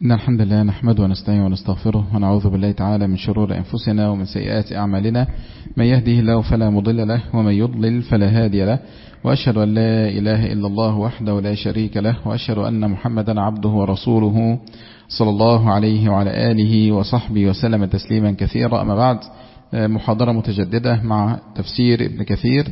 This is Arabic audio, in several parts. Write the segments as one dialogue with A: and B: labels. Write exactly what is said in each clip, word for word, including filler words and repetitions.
A: إن الحمد لله نحمده ونستعين ونستغفره ونعوذ بالله تعالى من شرور أنفسنا ومن سيئات أعمالنا. من يهده الله فلا مضل له ومن يضلل فلا هادي له، وأشهد أن لا إله إلا الله وحده لا شريك له، وأشهد أن محمدا عبده ورسوله صلى الله عليه وعلى آله وصحبه وسلم تسليما كثيرا. أما بعد، محاضرة متجددة مع تفسير ابن كثير،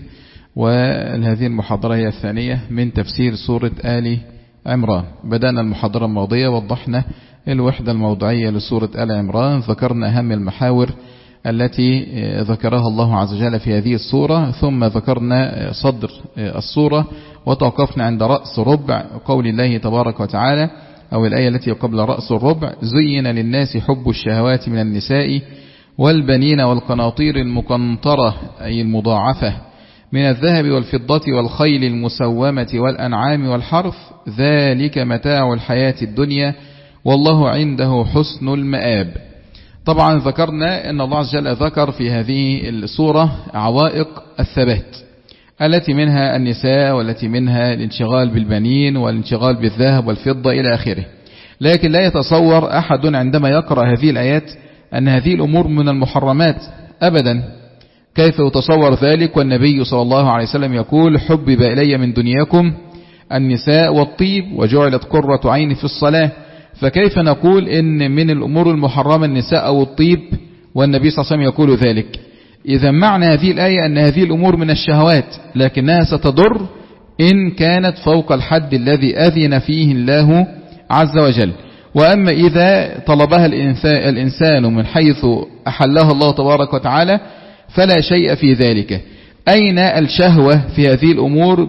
A: وهذه المحاضرة هي الثانية من تفسير سورة آل عمران. بدأنا المحاضرة الماضية وضحنا الوحدة الموضوعية لسورة آل عمران، ذكرنا أهم المحاور التي ذكرها الله عز وجل في هذه السورة، ثم ذكرنا صدر السورة وتوقفنا عند رأس ربع قول الله تبارك وتعالى، أو الآية التي قبل رأس الربع: زين للناس حب الشهوات من النساء والبنين والقناطير المقنطرة أي المضاعفة من الذهب والفضة والخيل المسومة والأنعام والحرث، ذلك متاع الحياة الدنيا والله عنده حسن المآب. طبعا ذكرنا أن الله عز وجل ذكر في هذه السورة عوائق الثبات التي منها النساء، والتي منها الانشغال بالبنين والانشغال بالذهب والفضة إلى آخره. لكن لا يتصور أحد عندما يقرأ هذه الآيات أن هذه الأمور من المحرمات أبدا. كيف يتصور ذلك والنبي صلى الله عليه وسلم يقول: حبب إلي من دنياكم النساء والطيب وجعلت قرة عيني في الصلاة. فكيف نقول إن من الأمور المحرمة النساء أو الطيب والنبي صلى الله عليه وسلم يقول ذلك؟ إذا معنى هذه الآية أن هذه الأمور من الشهوات، لكنها ستضر إن كانت فوق الحد الذي أذن فيه الله عز وجل. وأما إذا طلبها الإنسان من حيث أحلها الله تبارك وتعالى فلا شيء في ذلك. أين الشهوة في هذه الأمور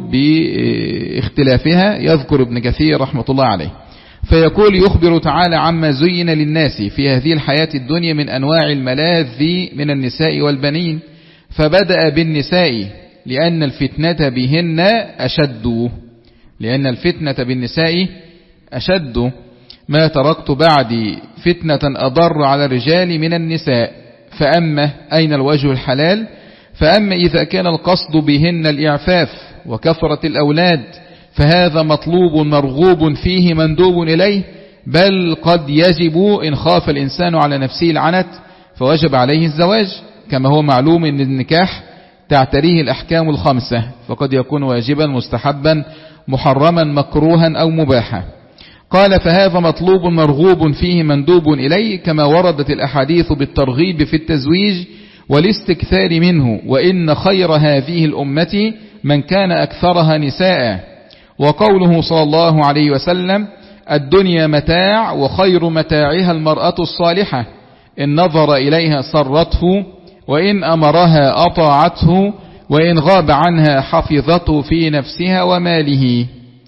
A: باختلافها؟ يذكر ابن كثير رحمة الله عليه فيقول: يخبر تعالى عما زين للناس في هذه الحياة الدنيا من أنواع الملاذ من النساء والبنين، فبدأ بالنساء لأن الفتنة بهن أشد لأن الفتنة بالنساء أشد ما تركت بعدي فتنة أضر على الرجال من النساء. فأما أين الوجه الحلال؟ فأما إذا كان القصد بهن الإعفاف وكثرة الأولاد فهذا مطلوب مرغوب فيه مندوب إليه، بل قد يجب إن خاف الإنسان على نفسه العنت فوجب عليه الزواج، كما هو معلوم أن النكاح تعتريه الأحكام الخمسة، فقد يكون واجبا مستحبا محرما مكروها أو مباحا. قال: فهذا مطلوب مرغوب فيه مندوب إليه، كما وردت الأحاديث بالترغيب في التزويج والاستكثار منه، وإن خير هذه الأمة من كان أكثرها نساء. وقوله صلى الله عليه وسلم: الدنيا متاع وخير متاعها المرأة الصالحة، إن نظر إليها سرته وإن أمرها أطاعته وإن غاب عنها حفظته في نفسها وماله.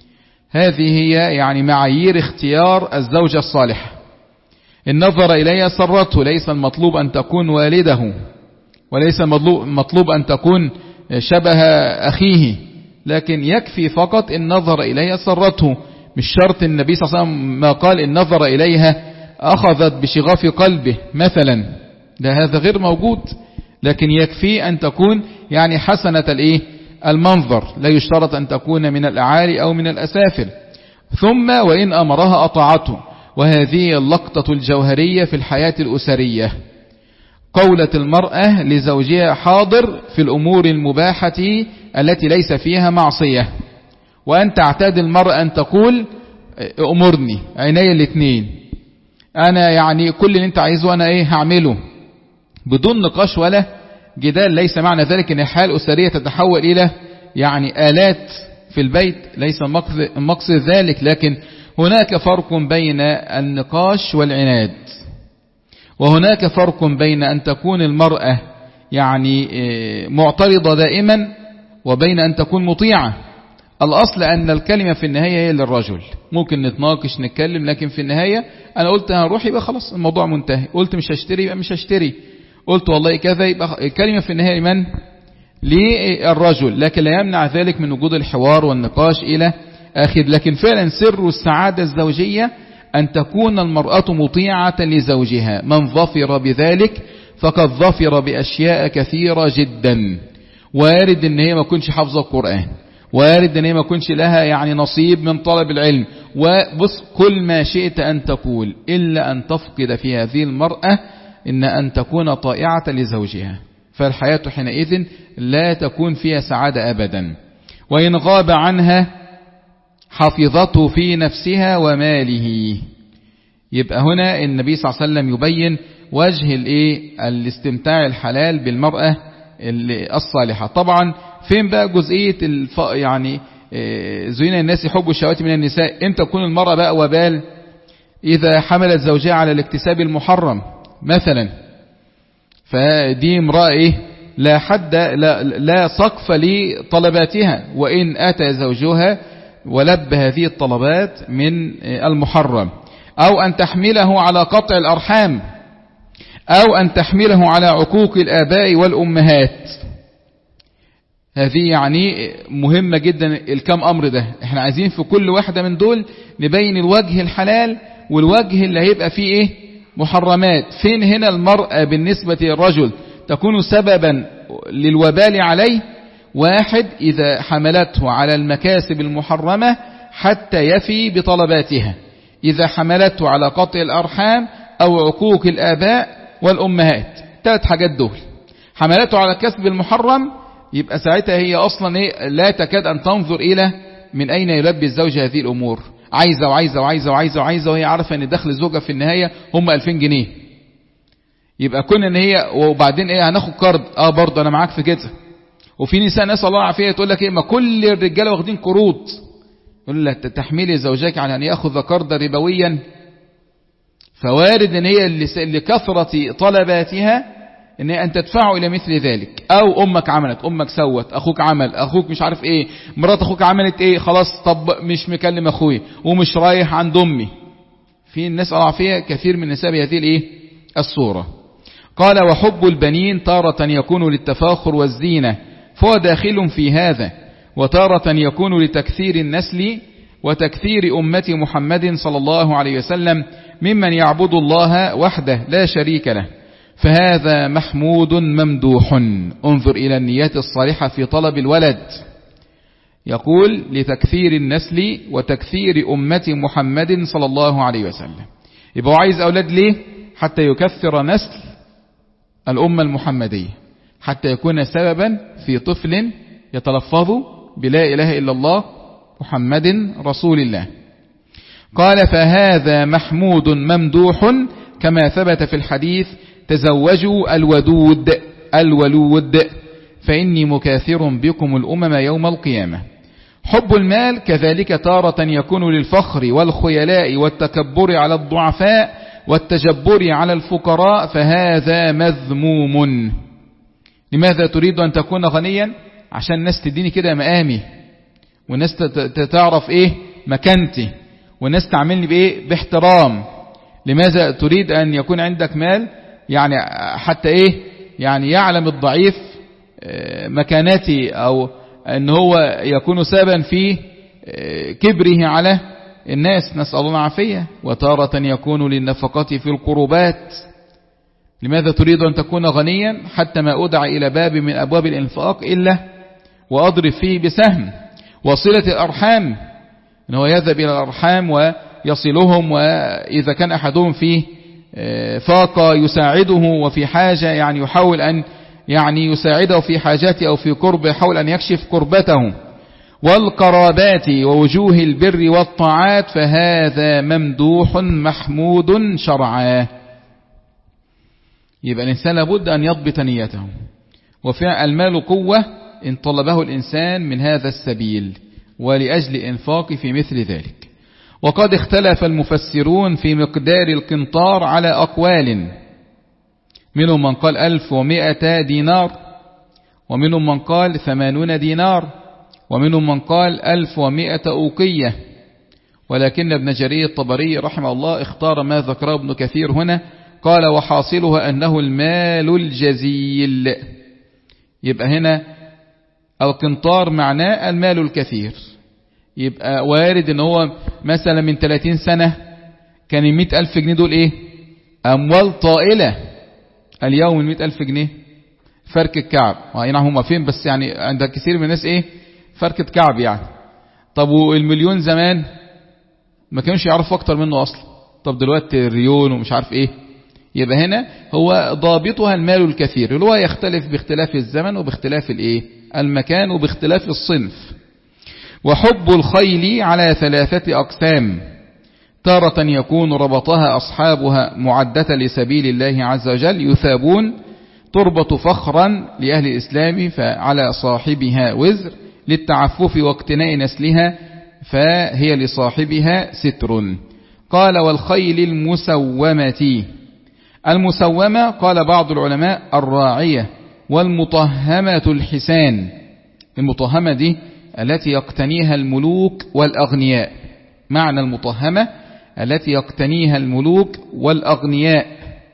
A: هذه هي يعني معايير اختيار الزوجة الصالحة. النظر إليها سرته، ليس المطلوب أن تكون والده، وليس المطلوب أن تكون شبه أخيه، لكن يكفي فقط إن نظر إليها سرته. مش شرط النبي صلى الله عليه وسلم ما قال إن نظر إليها أخذت بشغاف قلبه مثلا، ده هذا غير موجود. لكن يكفي أن تكون يعني حسنة الإيه المنظر، لا يشترط أن تكون من الأعالي أو من الأسافل. ثم وإن أمرها أطاعته، وهذه اللقطة الجوهرية في الحياة الأسرية، قولة المرأة لزوجها حاضر في الأمور المباحة التي ليس فيها معصية، وأن تعتاد المرأة أن تقول: أمرني عيني الاثنين، أنا يعني كل اللي أنت عايزه أنا إيه هعمله، بدون نقاش ولا جدال. ليس معنى ذلك أن الحياة الأسرية تتحول إلى يعني آلات في البيت، ليس المقصد ذلك، لكن هناك فرق بين النقاش والعناد، وهناك فرق بين أن تكون المرأة يعني معترضة دائما وبين أن تكون مطيعة. الأصل أن الكلمة في النهاية هي للرجل، ممكن نتناقش نتكلم، لكن في النهاية أنا قلت هروح يبقى خلاص الموضوع منتهي، قلت مش هشتري يبقى مش هشتري، قلت والله كذا يبقى الكلمة في النهاية من؟ للرجل، لكن لا يمنع ذلك من وجود الحوار والنقاش إلى آخر. لكن فعلا سر السعادة الزوجية أن تكون المرأة مطيعة لزوجها. من ظفر بذلك فقد ظفر بأشياء كثيرة جدا. وارد ان هي ما كنش حافظة القرآن، وارد ان هي ما كنش لها يعني نصيب من طلب العلم، وبص كل ما شئت أن تقول إلا أن تفقد في هذه المرأة إن أن تكون طائعة لزوجها، فالحياة حينئذ لا تكون فيها سعادة أبدا. وإن غاب عنها حفظته في نفسها وماله. يبقى هنا النبي صلى الله عليه وسلم يبين وجه الايه الاستمتاع الحلال بالمرأة الصالحة. طبعا فين بقى جزئية الف... يعني زين الناس يحبوا الشهوات من النساء، امتى تكون المرأة بقى وبال؟ إذا حملت زوجها على الاكتساب المحرم مثلا، فدي امرأة ايه لا حد لا, لا سقف لطلباتها، وإن أتى زوجها ولب هذه الطلبات من المحرم. أو أن تحمله على قطع الأرحام، أو أن تحمله على عقوق الآباء والأمهات. هذه يعني مهمة جدا الكم أمر ده. احنا عايزين في كل واحدة من دول نبين الوجه الحلال والوجه اللي هيبقى فيه ايه محرمات. فين هنا المرأة بالنسبة للرجل تكون سببا للوبال عليه؟ واحد، إذا حملته على المكاسب المحرمة حتى يفي بطلباتها، إذا حملته على قطع الأرحام أو عقوق الآباء والأمهات. ثلاث حاجات دول. حملته على الكسب المحرم، يبقى ساعتها هي أصلا إيه لا تكاد أن تنظر إلى من أين يلبي الزوج هذه الأمور. عايزة وعايزة وعايزة وعايزة وعايزة وهي عارفة أن دخل الزوجة في النهاية هم ألفين جنيه. يبقى كنا أن هي وبعدين إيه هناخد قرض، آه برضه أنا معاك في كده. وفي نساء نسأل الله العافية تقول لك إيه ما كل الرجالة واخدين قروض. يقول لك تحميلي زوجك على أن يأخذ قرضا ربويا، فوارد أن هي اللي كثرة طلباتها ان ان تدفعوا الى مثل ذلك. او امك عملت، امك سوت، اخوك عمل، اخوك مش عارف ايه، مرات اخوك عملت ايه، خلاص طب مش مكلم اخوي ومش رايح عند امي. في الناس العافية كثير من النساء بهذه الايه الصورة. قال وحب البنين تارة يكون للتفاخر والزينة فهو داخل في هذا، وتارة يكون لتكثير النسل وتكثير أمة محمد صلى الله عليه وسلم ممن يعبد الله وحده لا شريك له، فهذا محمود ممدوح. انظر إلى النيات الصالحة في طلب الولد. يقول لتكثير النسل وتكثير أمة محمد صلى الله عليه وسلم. يبقى عايز أولاد ليه؟ حتى يكثر نسل الأمة المحمدية، حتى يكون سببا في طفل يتلفظ بلا إله إلا الله محمد رسول الله. قال فهذا محمود ممدوح كما ثبت في الحديث تزوجوا الودود الولود فإني مكاثر بكم الأمم يوم القيامة. حب المال كذلك تارة يكون للفخر والخيلاء والتكبر على الضعفاء والتجبر على الفقراء، فهذا مذموم. لماذا تريد أن تكون غنيا؟ عشان الناس تديني كده مقامي، والناس تعرف ايه مكانتي، والناس تعملني بايه باحترام. لماذا تريد أن يكون عندك مال؟ يعني حتى ايه يعني يعلم الضعيف مكانتي، او ان هو يكون سببا في كبره على الناس، نسأل الله العافية. وتارة يكون للنفقة في القربات. لماذا تريد أن تكون غنيا؟ حتى ما أدع إلى باب من أبواب الإنفاق إلا وأضرب فيه بسهم. وصلة الأرحام، إن هو يذهب إلى الأرحام ويصلهم، وإذا كان أحدهم فيه فاقة يساعده، وفي حاجة يعني يحاول أن يعني يساعده في حاجاته أو في قربه، يحاول أن يكشف قربته. والقرابات ووجوه البر والطاعات، فهذا ممدوح محمود شرعا. يبقى الإنسان لابد أن يضبط نيته. وفعل المال قوة إن طلبه الإنسان من هذا السبيل ولأجل الإنفاق في مثل ذلك. وقد اختلف المفسرون في مقدار القنطار على أقوال، منهم من قال ألف ومائة دينار، ومنهم من قال ثمانون دينار، ومنهم من قال ألف ومائة أوقية. ولكن ابن جرير الطبري رحمه الله اختار ما ذكره ابن كثير هنا، قال وحاصلها أنه المال الجزيل. يبقى هنا القنطار معناه المال الكثير. يبقى وارد ان هو مثلا من ثلاثين سنة كان المئة ألف جنيه دول ايه أموال طائلة. اليوم المئة ألف جنيه فرك الكعب. نعم هم فين، بس يعني عند كثير من الناس ايه فركة كعب يعني. طب والمليون زمان ما كانوش يعرفوا أكتر منه أصلا. طب دلوقتي ريون ومش عارف إيه. يبقى هنا هو ضابطها المال الكثير اللي هو يختلف باختلاف الزمن وباختلاف الإيه المكان وباختلاف الصنف. وحب الخيل على ثلاثة أقسام، تارة يكون ربطها أصحابها معدة لسبيل الله عز وجل يثابون، تربط فخرا لأهل الإسلام فعلى صاحبها وزر، للتعفف واقتناء نسلها فهي لصاحبها ستر. قال والخيل المسومة، المسومة قال بعض العلماء الراعية، والمطهمة الحسان. المطهمة دي التي يقتنيها الملوك والأغنياء، معنى المطهمة التي يقتنيها الملوك والأغنياء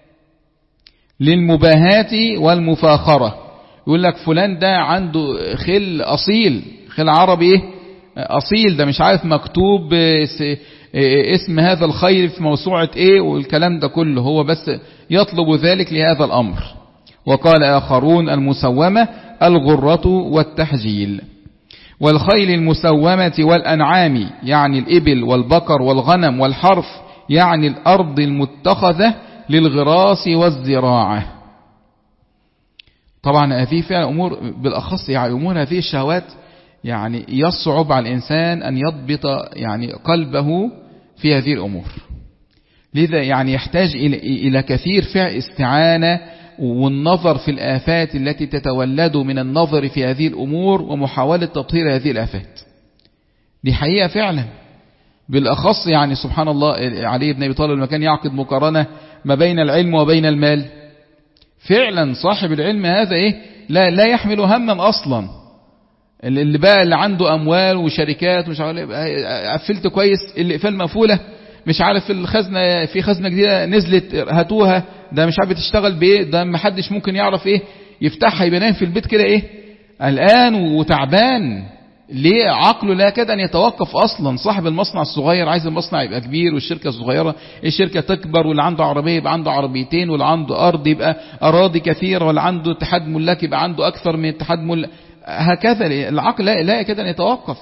A: للمباهاة والمفاخرة. يقول لك فلان ده عنده خيل أصيل، خيل عربي أصيل، ده مش عارف مكتوب اسم هذا الخيل في موسوعة ايه والكلام ده كله، هو بس يطلب ذلك لهذا الأمر. وقال آخرون المسومة الغرة والتحجيل. والخيل المسومة والأنعام يعني الإبل والبقر والغنم والحرف يعني الأرض المتخذة للغراس والزراعة. طبعا هذه فيها أمور بالأخص يعني أمور هذه الشهوات يعني يصعب على الإنسان أن يضبط يعني قلبه في هذه الأمور، لذا يعني يحتاج إلى كثير فعل استعانة والنظر في الآفات التي تتولد من النظر في هذه الأمور ومحاولة تطهير هذه الآفات. دي حقيقة فعلا بالأخص يعني سبحان الله علي بن أبي طالب لما كان يعقد مقارنة ما بين العلم وبين المال، فعلا صاحب العلم هذا إيه لا, لا يحمل هما أصلا. اللي بقى اللي عنده أموال وشركات مش عارف قفلت كويس الإقفال مقفولة، مش عارف الخزنة في خزنة جديدة نزلت هاتوها، ده مش عارف تشتغل بايه، ده ما حدش ممكن يعرف ايه يفتحها، يبقى نايم في البيت كده ايه قلقان وتعبان. ليه؟ عقله لا يكاد ان يتوقف اصلا. صاحب المصنع الصغير عايز المصنع يبقى كبير والشركة الصغيرة الشركة تكبر، واللي عنده عربية يبقى عنده عربيتين، واللي عنده ارض يبقى اراضي كثيرة، واللي عنده اتحاد ملاك يبقى عنده اكثر من اتحاد ملاك، هكذا العقل لا يكاد ان يتوقف.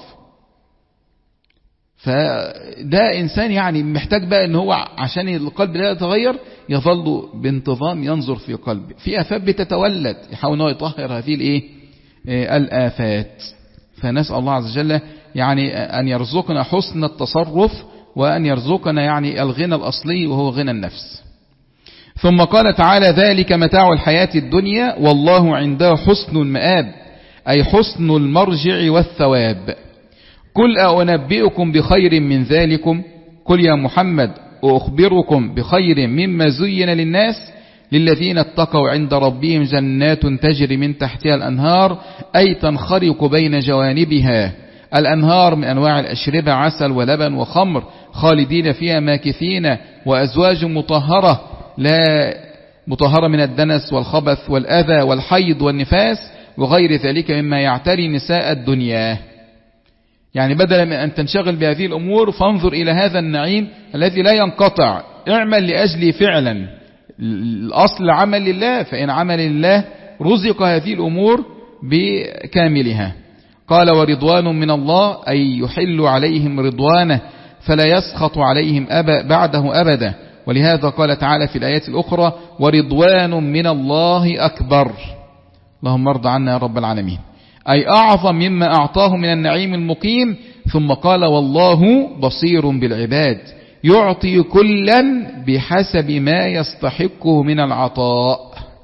A: فده إنسان يعني محتاج بقى ان هو عشان القلب لا يتغير يظل بانتظام ينظر في قلبه في آفات بتتولد، يحاول انه يطهر هذه الايه الآفات. فنسأل الله عز وجل يعني أن يرزقنا حسن التصرف وأن يرزقنا يعني الغنى الأصلي وهو غنى النفس. ثم قال تعالى ذلك متاع الحياة الدنيا والله عنده حسن المآب، أي حسن المرجع والثواب. قل أنبئكم بخير من ذلكم، قل يا محمد أخبركم بخير مما زين للناس للذين اتقوا عند ربهم جنات تجري من تحتها الأنهار أي تنخرق بين جوانبها الأنهار من أنواع الأشربة عسل ولبن وخمر خالدين فيها ماكثين، وأزواج مطهرة لا مطهرة من الدنس والخبث والأذى والحيض والنفاس وغير ذلك مما يعتري نساء الدنيا. يعني بدلا من أن تنشغل بهذه الأمور فانظر إلى هذا النعيم الذي لا ينقطع، اعمل لأجلي فعلا، الأصل عمل لله، فإن عمل لله رزق هذه الأمور بكاملها. قال ورضوان من الله أي يحل عليهم رضوانه فلا يسخط عليهم أبا بعده أبدا. ولهذا قال تعالى في الآيات الأخرى ورضوان من الله أكبر. اللهم ارض عنا يا رب العالمين، أي أعظم مما أعطاه من النعيم المقيم. ثم قال والله بصير بالعباد يعطي كلا بحسب ما يستحقه من العطاء.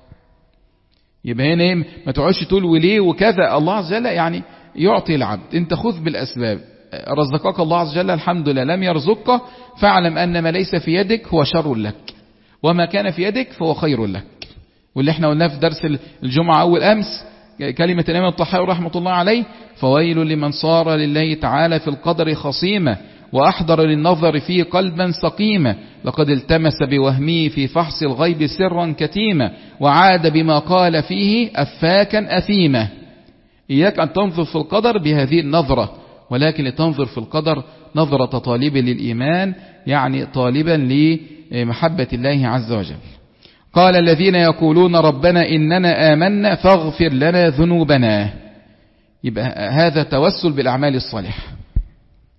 A: يبقى هنا ما تقعدش تقول وليه وكذا، الله عز وجل يعني يعطي العبد، انت خذ بالأسباب. رزقك الله عز وجل الحمد لله، لم يرزقك فاعلم أن ما ليس في يدك هو شر لك، وما كان في يدك فهو خير لك. واللي احنا قلناه في درس الجمعة أول أمس كلمة الإمام الطحاوي رحمة الله عليه فويل لمن صار لله تعالى في القدر خصيمة وأحضر للنظر فيه قلبا سقيما، لقد التمس بوهمه في فحص الغيب سرا كتيما وعاد بما قال فيه أفاكا أثيما. إياك أن تنظر في القدر بهذه النظرة، ولكن لتنظر في القدر نظرة طالب للإيمان، يعني طالبا لمحبة الله عز وجل. قال الذين يقولون ربنا إننا آمنا فاغفر لنا ذنوبنا. يبقى هذا توسل بالأعمال الصالحة.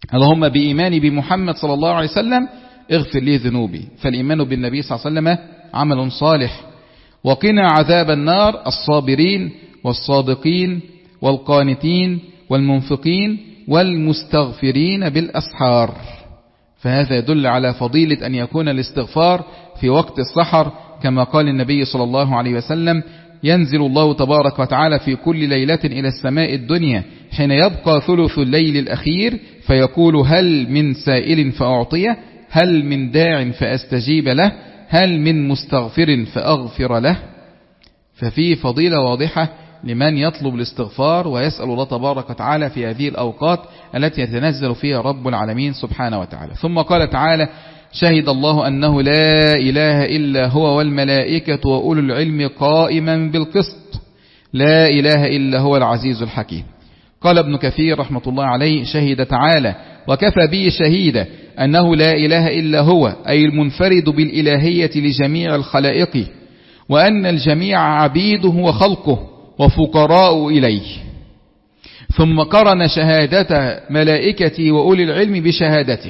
A: اللهم بإيماني بمحمد صلى الله عليه وسلم اغفر لي ذنوبي. فالإيمان بالنبي صلى الله عليه وسلم عمل صالح. وقنا عذاب النار الصابرين والصادقين والقانتين والمنفقين والمستغفرين بالأسحار. فهذا يدل على فضيلة أن يكون الاستغفار في وقت السحر، كما قال النبي صلى الله عليه وسلم: ينزل الله تبارك وتعالى في كل ليلة إلى السماء الدنيا حين يبقى ثلث الليل الأخير فيقول: هل من سائل فأعطيه، هل من داع فأستجيب له، هل من مستغفر فأغفر له. ففي فضيلة واضحة لمن يطلب الاستغفار ويسأل الله تبارك وتعالى في هذه الأوقات التي يتنزل فيها رب العالمين سبحانه وتعالى. ثم قال تعالى: شهد الله أنه لا إله إلا هو والملائكة وأولو العلم قائما بالقسط لا إله إلا هو العزيز الحكيم. قال ابن كثير رحمة الله عليه: شهد تعالى وكفى به شهيدا أنه لا إله إلا هو، أي المنفرد بالإلهية لجميع الخلائق، وأن الجميع عبيده وخلقه وفقراء إليه. ثم قرن شهادة ملائكته وأولي العلم بشهادته.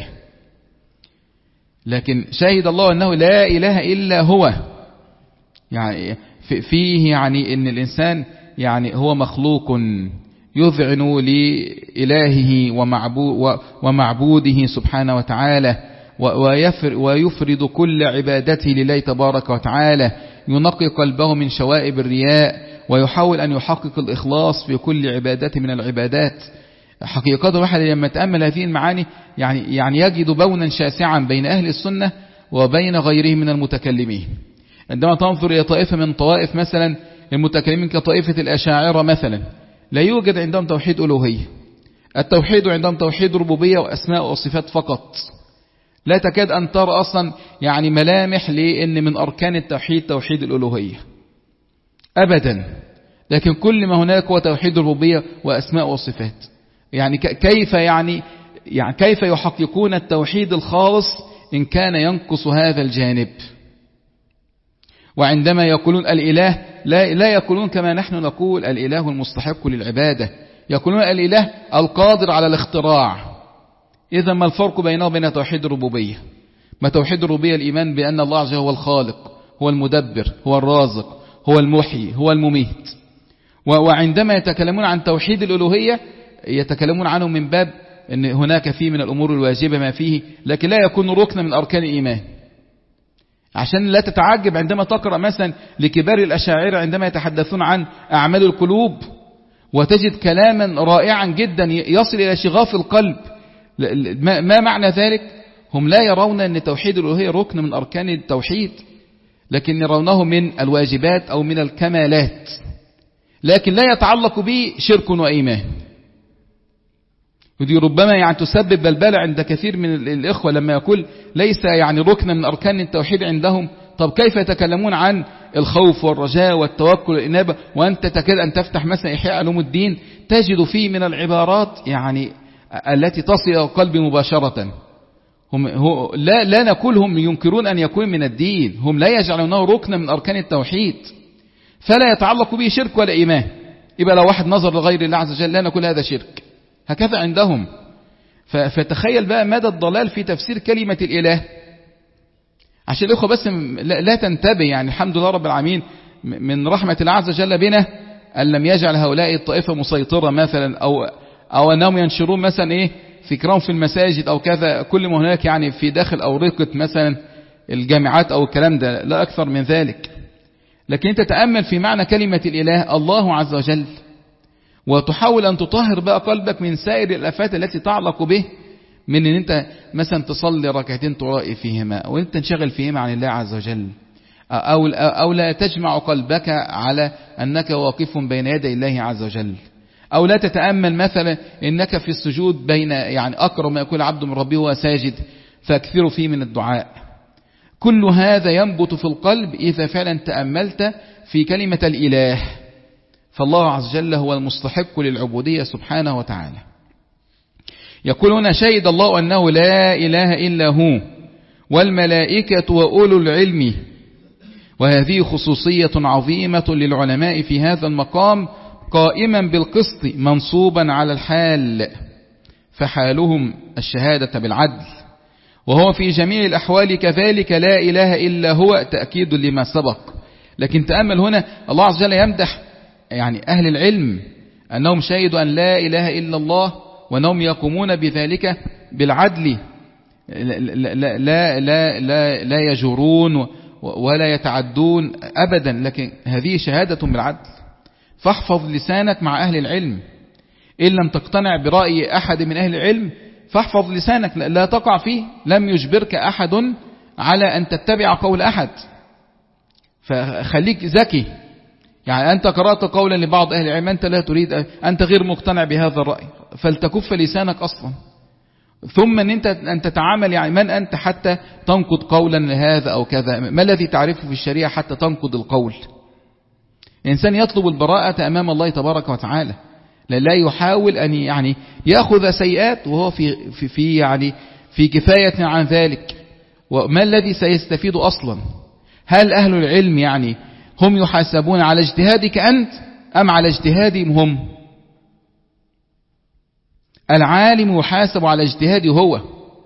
A: لكن شهد الله أنه لا إله إلا هو، يعني فيه يعني أن الإنسان يعني هو مخلوق يذعن لإلهه ومعبوده سبحانه وتعالى، ويفرد كل عبادته لله تبارك وتعالى، ينقي قلبه من شوائب الرياء، ويحاول أن يحقق الإخلاص في كل عبادة من العبادات. حقيقة واحد لما تأمل هذه المعاني يعني يعني يجد بونا شاسعا بين أهل السنة وبين غيرهم من المتكلمين. عندما تنظر إلى طائفة من طوائف مثلا المتكلمين كطائفة الأشاعرة مثلا، لا يوجد عندهم توحيد ألوهية. التوحيد عندهم توحيد ربوبية وأسماء وصفات فقط. لا تكاد أن ترى أصلا يعني ملامح لأن من أركان التوحيد توحيد الألوهية أبدا. لكن كل ما هناك هو توحيد الربوبية وأسماء وصفات. يعني كيف يعني يعني كيف يحققون التوحيد الخالص إن كان ينقص هذا الجانب؟ وعندما يقولون الإله لا لا يقولون كما نحن نقول الإله المستحق للعبادة، يقولون الإله القادر على الاختراع. إذا ما الفرق بينه وبين توحيد الربوبية؟ ما توحيد الربوبية الإيمان بأن الله عز وجل هو الخالق، هو المدبر، هو الرازق، هو المحيي، هو المميت. وعندما يتكلمون عن توحيد الألوهية يتكلمون عنه من باب أن هناك فيه من الأمور الواجبة ما فيه، لكن لا يكون ركن من أركان الإيمان. عشان لا تتعجب عندما تقرأ مثلا لكبار الأشاعرة عندما يتحدثون عن أعمال القلوب، وتجد كلاما رائعا جدا يصل إلى شغاف القلب. ما معنى ذلك؟ هم لا يرون أن توحيد الألوهية ركن من أركان التوحيد، لكن يرونه من الواجبات أو من الكمالات، لكن لا يتعلق به شرك وإيمان. ودي ربما يعني تسبب بلبلة عند كثير من الإخوة لما يقول ليس يعني ركن من أركان التوحيد عندهم. طب كيف يتكلمون عن الخوف والرجاء والتوكل والإنابة وأنت تكاد أن تفتح مثلا إحياء علوم الدين تجد فيه من العبارات يعني التي تصل إلى القلب مباشرة. هم هو لا لا نقول هم ينكرون أن يكون من الدين، هم لا يجعلونه ركن من أركان التوحيد، فلا يتعلق به شرك ولا إيمان. يبقى لو واحد نظر لغير الله عز وجل لا نقول هذا شرك، هكذا عندهم. فتخيل بقى مدى الضلال في تفسير كلمة الإله. عشان الأخوة بس لا تنتبه، يعني الحمد لله رب العالمين من رحمة الله عز وجل بنا أن لم يجعل هؤلاء الطائفة مسيطرة مثلا، أو أو أنهم ينشرون مثلا إيه فكرهم في المساجد أو كذا، كل ما هناك يعني في داخل أورقة مثلا الجامعات أو الكلام ده، لا أكثر من ذلك. لكن أنت تتأمل في معنى كلمة الإله الله عز وجل، وتحاول أن تطهر بقى قلبك من سائر الآفات التي تعلق به، من أن أنت مثلا تصلي ركعتين ترائي فيهما، أو أنت تنشغل فيهما عن الله عز وجل، أو, أو لا تجمع قلبك على أنك واقف بين يدي الله عز وجل، أو لا تتأمل مثلا أنك في السجود بين يعني أقرب ما يكون العبد من ربه وهو ساجد فاكثروا فيه من الدعاء. كل هذا ينبت في القلب إذا فعلا تأملت في كلمة الإله. فالله عز وجل هو المستحق للعبودية سبحانه وتعالى. يقول هنا شهد الله أنه لا إله إلا هو والملائكة وأولو العلم. وهذه خصوصية عظيمة للعلماء في هذا المقام، قائما بالقسط منصوبا على الحال. فحالهم الشهادة بالعدل، وهو في جميع الأحوال كذلك لا إله إلا هو تأكيد لما سبق. لكن تأمل هنا الله عز وجل يمدح يعني أهل العلم أنهم شهدوا أن لا إله إلا الله وأنهم يقومون بذلك بالعدل، لا, لا, لا, لا, لا, لا يجورون ولا يتعدون أبدا، لكن هذه شهادة بالعدل. فاحفظ لسانك مع أهل العلم، إن لم تقتنع برأي أحد من أهل العلم فاحفظ لسانك لا تقع فيه. لم يجبرك أحد على أن تتبع قول أحد، فخليك ذكي. يعني أنت قرأت قولا لبعض أهل العلم أنت لا تريد، أنت غير مقتنع بهذا الرأي، فلتكف لسانك أصلا، ثم أن أنت أن تتعامل. يعني من أنت حتى تنقض قولا لهذا أو كذا؟ ما الذي تعرفه في الشريعة حتى تنقض القول؟ الإنسان يطلب البراءة أمام الله تبارك وتعالى، لا يحاول أن يعني يأخذ سيئات وهو في في في يعني في كفاية عن ذلك. وما الذي سيستفيد أصلا؟ هل أهل العلم يعني هم يحاسبون على اجتهادك أنت أم على اجتهادهم هم؟ العالم يحاسب على اجتهاده هو،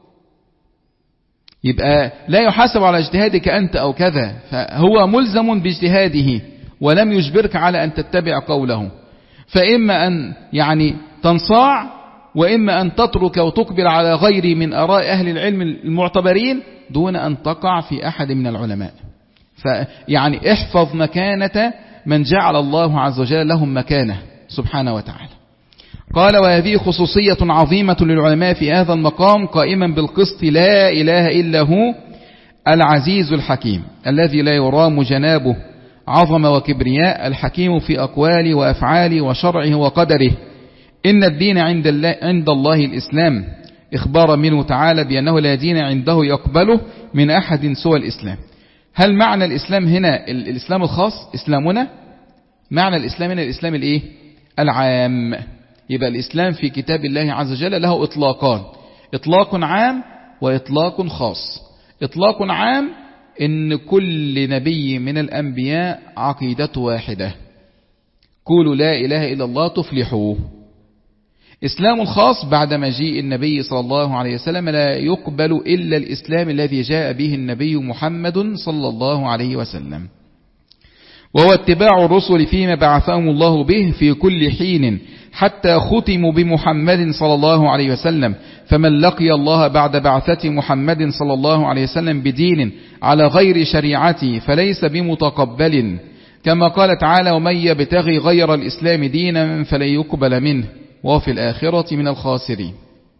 A: يبقى لا يحاسب على اجتهادك أنت أو كذا، فهو ملزم باجتهاده ولم يجبرك على أن تتبع قوله. فإما أن يعني تنصاع، وإما أن تترك وتقبل على غير من آراء أهل العلم المعتبرين دون أن تقع في أحد من العلماء. فيعني احفظ مكانة من جعل الله عز وجل لهم مكانة سبحانه وتعالى. قال: وهذه خصوصية عظيمة للعلماء في هذا المقام، قائما بالقسط لا إله إلا هو العزيز الحكيم الذي لا يرام جنابه عظمة وكبرياء، الحكيم في أقواله وأفعاله وشرعه وقدره. إن الدين عند الله, عند الله الإسلام، إخبارا منه تعالى بأنه لا دين عنده يقبله من أحد سوى الإسلام. هل معنى الإسلام هنا الإسلام الخاص إسلامنا؟ معنى الإسلام هنا الإسلام الإيه؟ العام. يبقى الإسلام في كتاب الله عز وجل له إطلاقان، إطلاق عام وإطلاق خاص. إطلاق عام إن كل نبي من الأنبياء عقيدة واحدة، قولوا لا إله إلا الله تفلحوا. إسلام خاص بعد مجيء النبي صلى الله عليه وسلم، لا يقبل إلا الإسلام الذي جاء به النبي محمد صلى الله عليه وسلم، وهو اتباع الرسل فيما بعثهم الله به في كل حين حتى ختموا بمحمد صلى الله عليه وسلم. فمن لقي الله بعد بعثة محمد صلى الله عليه وسلم بدين على غير شريعته فليس بمتقبل، كما قال تعالى: ومن يبتغي غير الإسلام دينا فلن يقبل منه وفي الآخرة من الخاسرين.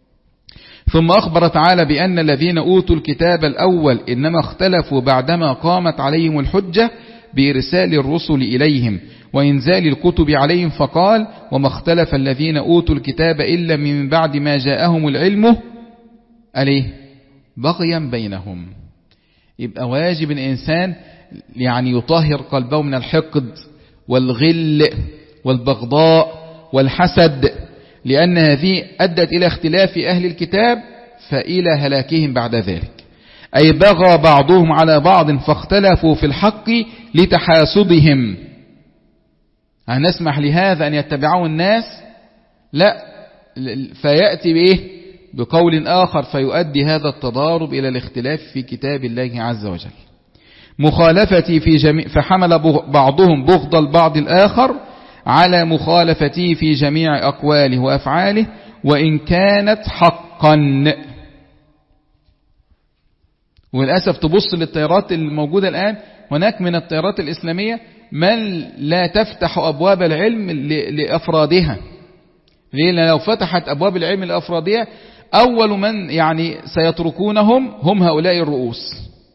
A: ثم أخبر تعالى بأن الذين أوتوا الكتاب الأول إنما اختلفوا بعدما قامت عليهم الحجة بإرسال الرسل إليهم وإنزال الكتب عليهم، فقال: وما اختلف الذين أوتوا الكتاب إلا من بعد ما جاءهم العلم عليه بغيا بينهم. يبقى واجب الإنسان يعني يطهر قلبه من الحقد والغل والبغضاء والحسد، لأن هذه أدت إلى اختلاف أهل الكتاب فإلى هلاكهم بعد ذلك. أي بغى بعضهم على بعض فاختلفوا في الحق لتحاسدهم. هنسمح لهذا أن يتبعوا الناس؟ لا، فيأتي بإيه؟ بقول آخر فيؤدي هذا التضارب إلى الاختلاف في كتاب الله عز وجل. مخالفتي في جميع، فحمل بعضهم بغض البعض الآخر على مخالفته في جميع أقواله وأفعاله وإن كانت حقا. وللأسف تبص للتيارات الموجودة الآن، هناك من التيارات الإسلامية من لا تفتح أبواب العلم لأفرادها. لأن لو فتحت أبواب العلم لأفرادها أول من يعني سيتركونهم هم هؤلاء الرؤوس،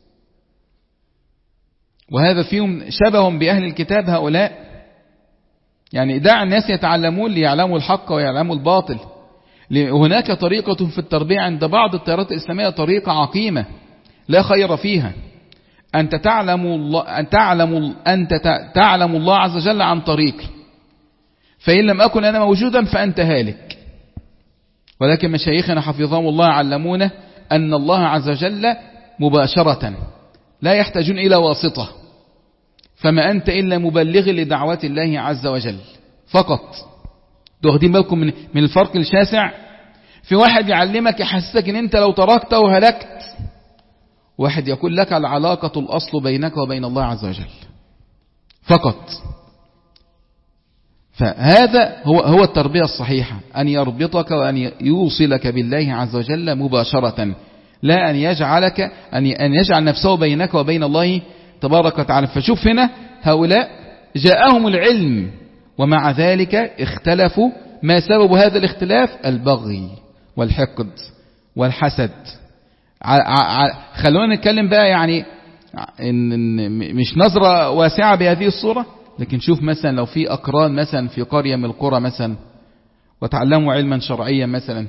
A: وهذا فيهم شبه بأهل الكتاب هؤلاء. يعني دع الناس يتعلمون ليعلموا الحق ويعلموا الباطل. هناك طريقة في التربية عند بعض التيارات الإسلامية، طريقة عقيمة لا خير فيها. أنت تعلم الله، أن تعلم أنت تعلم الله عز وجل عن طريقي، فإن لم أكن أنا موجودا فأنت هالك. ولكن مشايخنا حفظهم الله علمونا أن الله عز وجل مباشرة لا يحتاجون إلى واسطة، فما أنت إلا مبلغ لدعوات الله عز وجل فقط. تاخدين بالكم من من الفرق الشاسع؟ في واحد يعلمك يحسسك ان انت لو تركته هلكت، واحد يقول لك العلاقة الأصل بينك وبين الله عز وجل فقط. فهذا هو هو التربية الصحيحة، أن يربطك وأن يوصلك بالله عز وجل مباشرة، لا أن يجعلك أن أن يجعل نفسه بينك وبين الله تبارك وتعالى. فشوف هنا هؤلاء جاءهم العلم ومع ذلك اختلفوا. ما سبب هذا الاختلاف؟ البغي والحقد والحسد. خلونا نتكلم بقى يعني إن مش نظرة واسعة بهذه الصورة، لكن شوف مثلا لو في أقران مثلا في قرية من القرى مثلا وتعلموا علما شرعيا مثلا،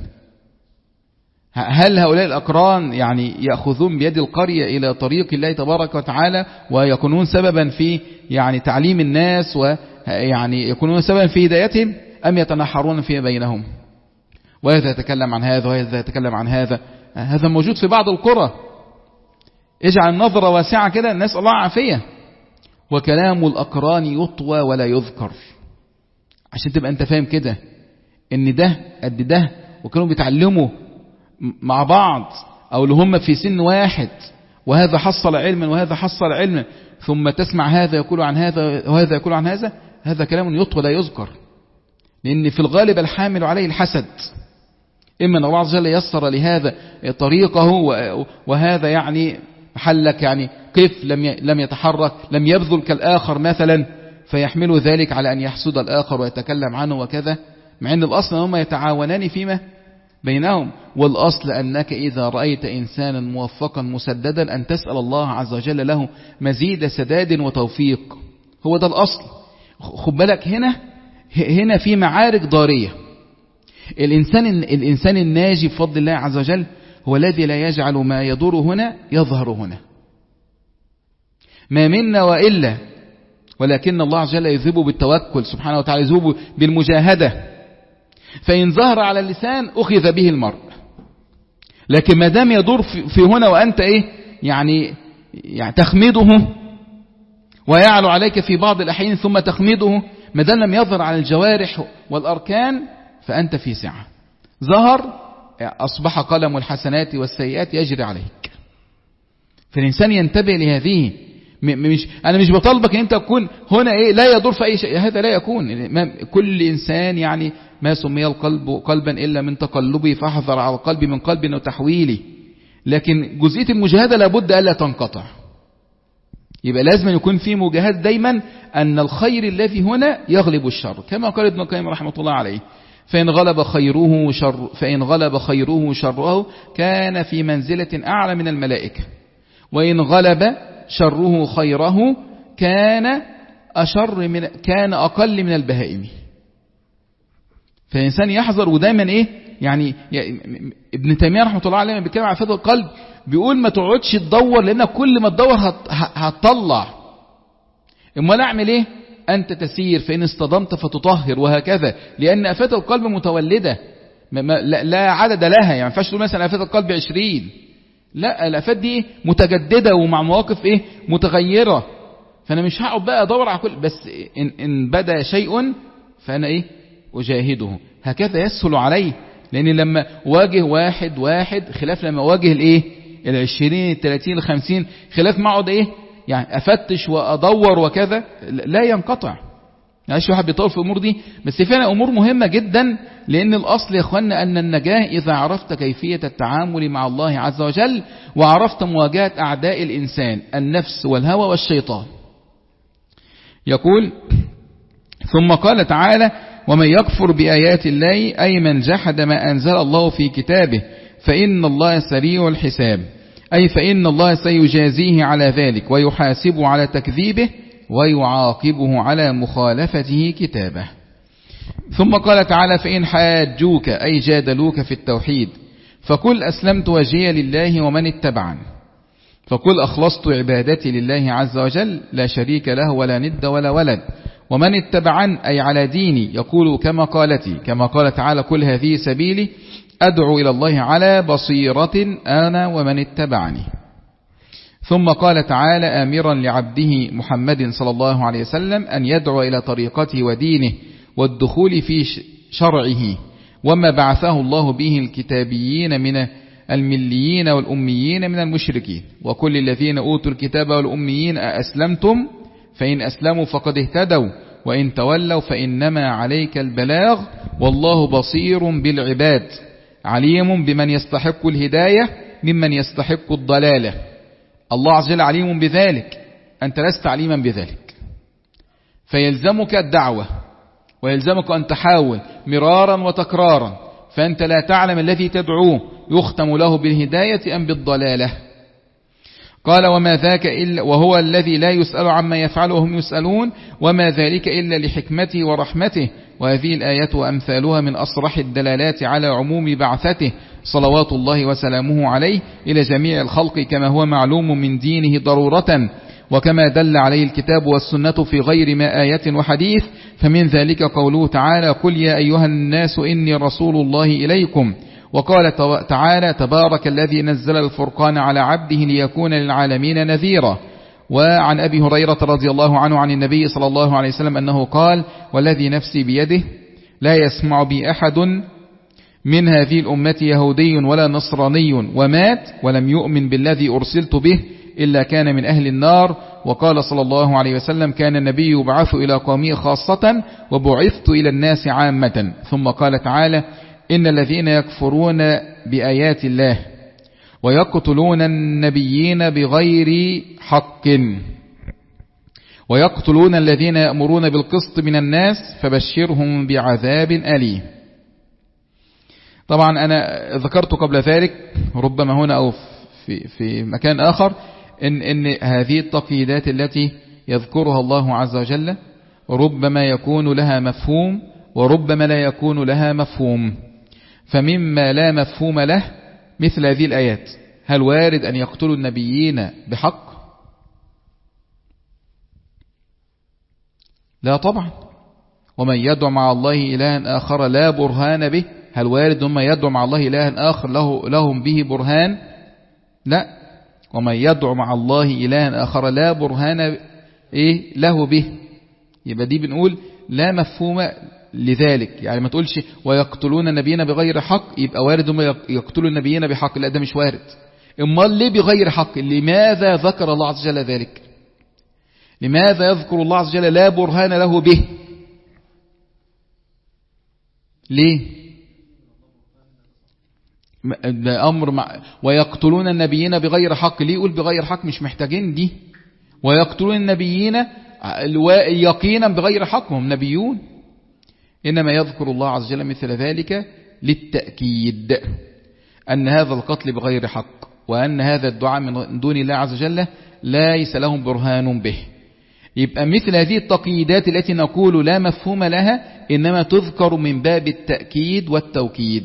A: هل هؤلاء الأقران يعني يأخذون بيد القرية إلى طريق الله تبارك وتعالى ويكونون سببا في يعني تعليم الناس ويعني يكونون سببا في هدايتهم، أم يتنحرون فيما بينهم؟ وهذا يتكلم عن هذا وهذا يتكلم عن هذا. هذا موجود في بعض القرى. اجعل النظرة واسعة كده، الناس الله عافية. وكلام الأقران يطوى ولا يذكر، عشان تبقى أنت فاهم كده إن ده قد ده وكانوا بيتعلموا مع بعض، أو اللي هم في سن واحد، وهذا حصل علما وهذا حصل علما، ثم تسمع هذا يقول عن هذا وهذا يقول عن هذا. هذا كلام يطوى لا يذكر، لأن في الغالب الحامل عليه الحسد. إما أن الله عز وجل يسر لهذا طريقه وهذا يعني محلك يعني كيف لم لم يتحرك، لم يبذل كالآخر مثلا، فيحمل ذلك على أن يحسد الآخر ويتكلم عنه وكذا، مع أن الأصل هم يتعاونان فيما بينهم. والأصل أنك إذا رأيت إنسانا موفقا مسددا أن تسأل الله عز وجل له مزيد سداد وتوفيق. هو ده الأصل. خد بالك هنا هنا في معارك ضارية. الإنسان الإنسان الناجي بفضل الله عز وجل هو الذي لا يجعل ما يضر هنا يظهر هنا. ما منا وإلا، ولكن الله عز وجل يذهب بالتوكل سبحانه وتعالى، يذهب بالمجاهدة. فإن ظهر على اللسان أخذ به المرء، لكن ما دام يدور في هنا وأنت إيه يعني, يعني تخميده ويعلو عليك في بعض الأحيان ثم تخميده، ما دام لم يظهر على الجوارح والأركان فأنت في سعة. ظهر أصبح قلم الحسنات والسيئات يجري عليك. فالإنسان ينتبه لهذه. مش أنا مش بطالبك أن أنت تكون هنا إيه لا يدور في أي شيء، هذا لا يكون. كل إنسان يعني ما سمي القلب قلبا إلا من تقلبه، فاحذر على القلب من قلب وتحويله. لكن جزئية المجاهدة لابد ألا تنقطع. يبقى لازم يكون في مجاهدة دايما، أن الخير الذي هنا يغلب الشر، كما قال ابن القيم رحمة الله عليه: فإن غلب خيره شر فإن غلب خيره شره كان في منزلة أعلى من الملائكة، وإن غلب شره خيره كان أشر من كان أقل من البهائم. فالإنسان يحذر. ودايما إيه يعني ابن تيمية رحمة الله عليه بيتكلم عن فضل القلب، بيقول ما تقعدش تدور، لأن كل ما تدور هتطلع. امال اعمل ايه؟ أنت تسير، فإن اصطدمت فتطهر، وهكذا. لأن آفات القلب متولدة لا عدد لها. يعني فاش تقول مثلا آفات القلب عشرين، لا، الآفات دي متجددة ومع مواقف ايه متغيرة. فأنا مش هقعد بقى أدور على كل، بس إن, إن بدأ شيء فأنا ايه أجاهده. هكذا يسهل عليه، لأن لما واجه واحد واحد خلاف لما واجه الايه العشرين الثلاثين الخمسين، خلاف ما اقعد ايه يعني أفتش وأدور وكذا، لا ينقطع. يعني واحد بيطول في الأمور دي، بس فعلا أمور مهمة جدا. لأن الأصل يا أخوانا أن النجاة إذا عرفت كيفية التعامل مع الله عز وجل، وعرفت مواجهة أعداء الإنسان النفس والهوى والشيطان. يقول: ثم قال تعالى: ومن يكفر بآيات الله أي من جحد ما أنزل الله في كتابه فإن الله سريع الحساب، أي فإن الله سيجازيه على ذلك ويحاسبه على تكذيبه ويعاقبه على مخالفته كتابه. ثم قال تعالى: فإن حاجوك أي جادلوك في التوحيد فقل أسلمت وجهي لله ومن اتبعني، فقل أخلصت عبادتي لله عز وجل لا شريك له ولا ند ولا ولد، ومن اتبعني أي على ديني يقول كما قالتي، كما قال تعالى: كل هذه سبيلي أدعو إلى الله على بصيرة أنا ومن اتبعني. ثم قال تعالى آمرا لعبده محمد صلى الله عليه وسلم أن يدعو إلى طريقته ودينه والدخول في شرعه، وما بعثه الله به الكتابيين من المليين والأميين من المشركين، وكل الذين أوتوا الكتاب والأميين أأسلمتم فإن أسلموا فقد اهتدوا وإن تولوا فإنما عليك البلاغ والله بصير بالعباد عليم بمن يستحق الهداية ممن يستحق الضلالة. الله عز وجل عليم بذلك، أنت لست عليما بذلك، فيلزمك الدعوة ويلزمك أن تحاول مرارا وتكرارا، فأنت لا تعلم الذي تدعوه يختم له بالهداية أم بالضلالة. قال وما ذاك إلا وهو الذي لا يسأل عما يفعل وهم يسألون وما ذلك إلا لحكمته ورحمته. وهذه الآيات وأمثالها من أصرح الدلالات على عموم بعثته صلوات الله وسلامه عليه إلى جميع الخلق كما هو معلوم من دينه ضرورة، وكما دل عليه الكتاب والسنة في غير ما آية وحديث. فمن ذلك قوله تعالى قل يا أيها الناس إني رسول الله إليكم. وقال تعالى تبارك الذي نزل الفرقان على عبده ليكون للعالمين نذيرا. وعن أبي هريرة رضي الله عنه عن النبي صلى الله عليه وسلم أنه قال والذي نفسي بيده لا يسمع بي أحد من هذه الأمة يهودي ولا نصراني ومات ولم يؤمن بالذي أرسلت به إلا كان من أهل النار. وقال صلى الله عليه وسلم كان النبي يبعث إلى قومه خاصة وبعثت إلى الناس عامة. ثم قال تعالى إن الذين يكفرون بآيات الله ويقتلون النبيين بغير حق ويقتلون الذين يأمرون بالقسط من الناس فبشرهم بعذاب أليم. طبعا أنا ذكرت قبل ذلك ربما هنا أو في, في مكان آخر إن, إن هذه التقييدات التي يذكرها الله عز وجل ربما يكون لها مفهوم وربما لا يكون لها مفهوم. فمما لا مفهوم له مثل هذه الآيات، هل وارد أن يقتلوا النبيين بحق؟ لا طبعا. ومن يدعو مع الله إلها آخر لا برهان به، هل وارد أن يدعو مع الله إلها آخر له لهم به برهان؟ لا. ومن يدعو مع الله إلها آخر لا برهان إيه له به، يبقى دي بنقول لا مفهوم لذلك. يعني ما تقولش ويقتلون النبيين بغير حق يبقى وارد هم يقتلوا النبيين بحق، لا ده مش وارد. امال ليه بغير حق؟ لماذا ذكر الله عز وجل ذلك؟ لماذا يذكر الله عز وجل لا برهان له به؟ ليه؟ ده أمر مع ويقتلون النبيين بغير حق، ليه يقول بغير حق؟ مش محتاجين دي. ويقتلون النبيين يقينا بغير حق، هم نبيون. إنما يذكر الله عز وجل مثل ذلك للتأكيد أن هذا القتل بغير حق وأن هذا الدعاء من دون الله عز وجل ليس لهم برهان به. يبقى مثل هذه التقييدات التي نقول لا مفهوم لها إنما تذكر من باب التأكيد والتوكيد.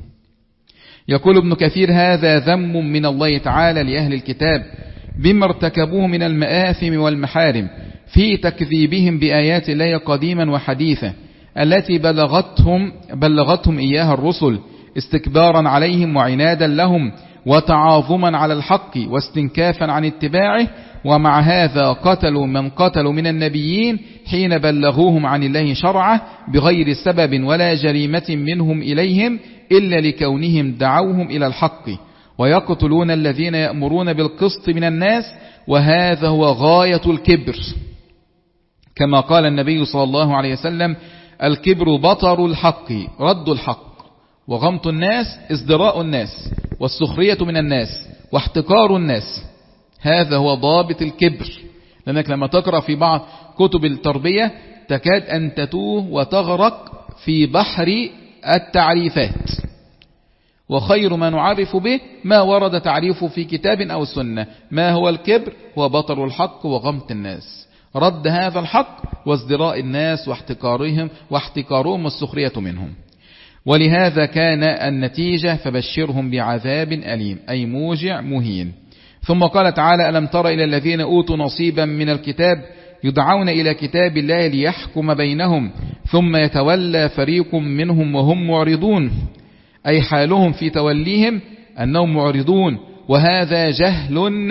A: يقول ابن كثير هذا ذم من الله تعالى لأهل الكتاب بما ارتكبوه من المآثم والمحارم في تكذيبهم بآيات الله قديما وحديثا التي بلغتهم, بلغتهم إياها الرسل استكبارا عليهم وعنادا لهم وتعاظما على الحق واستنكافا عن اتباعه. ومع هذا قتلوا من قتلوا من النبيين حين بلغوهم عن الله شرعه بغير سبب ولا جريمة منهم إليهم إلا لكونهم دعوهم إلى الحق. ويقتلون الذين يأمرون بالقسط من الناس وهذا هو غاية الكبر، كما قال النبي صلى الله عليه وسلم الكبر بطر الحق رد الحق وغمط الناس ازدراء الناس والسخرية من الناس واحتقار الناس. هذا هو ضابط الكبر. لأنك لما تقرأ في بعض كتب التربية تكاد أن تتوه وتغرق في بحر التعريفات، وخير ما نعرف به ما ورد تعريفه في كتاب أو سنة. ما هو الكبر؟ هو بطر الحق وغمط الناس، رد هذا الحق وازدراء الناس واحتقارهم واحتقارهم والسخرية منهم. ولهذا كان النتيجة فبشرهم بعذاب أليم أي موجع مهين. ثم قال تعالى ألم تر إلى الذين أوتوا نصيبا من الكتاب يدعون إلى كتاب الله ليحكم بينهم ثم يتولى فريق منهم وهم معرضون، أي حالهم في توليهم أنهم معرضون. وهذا جهل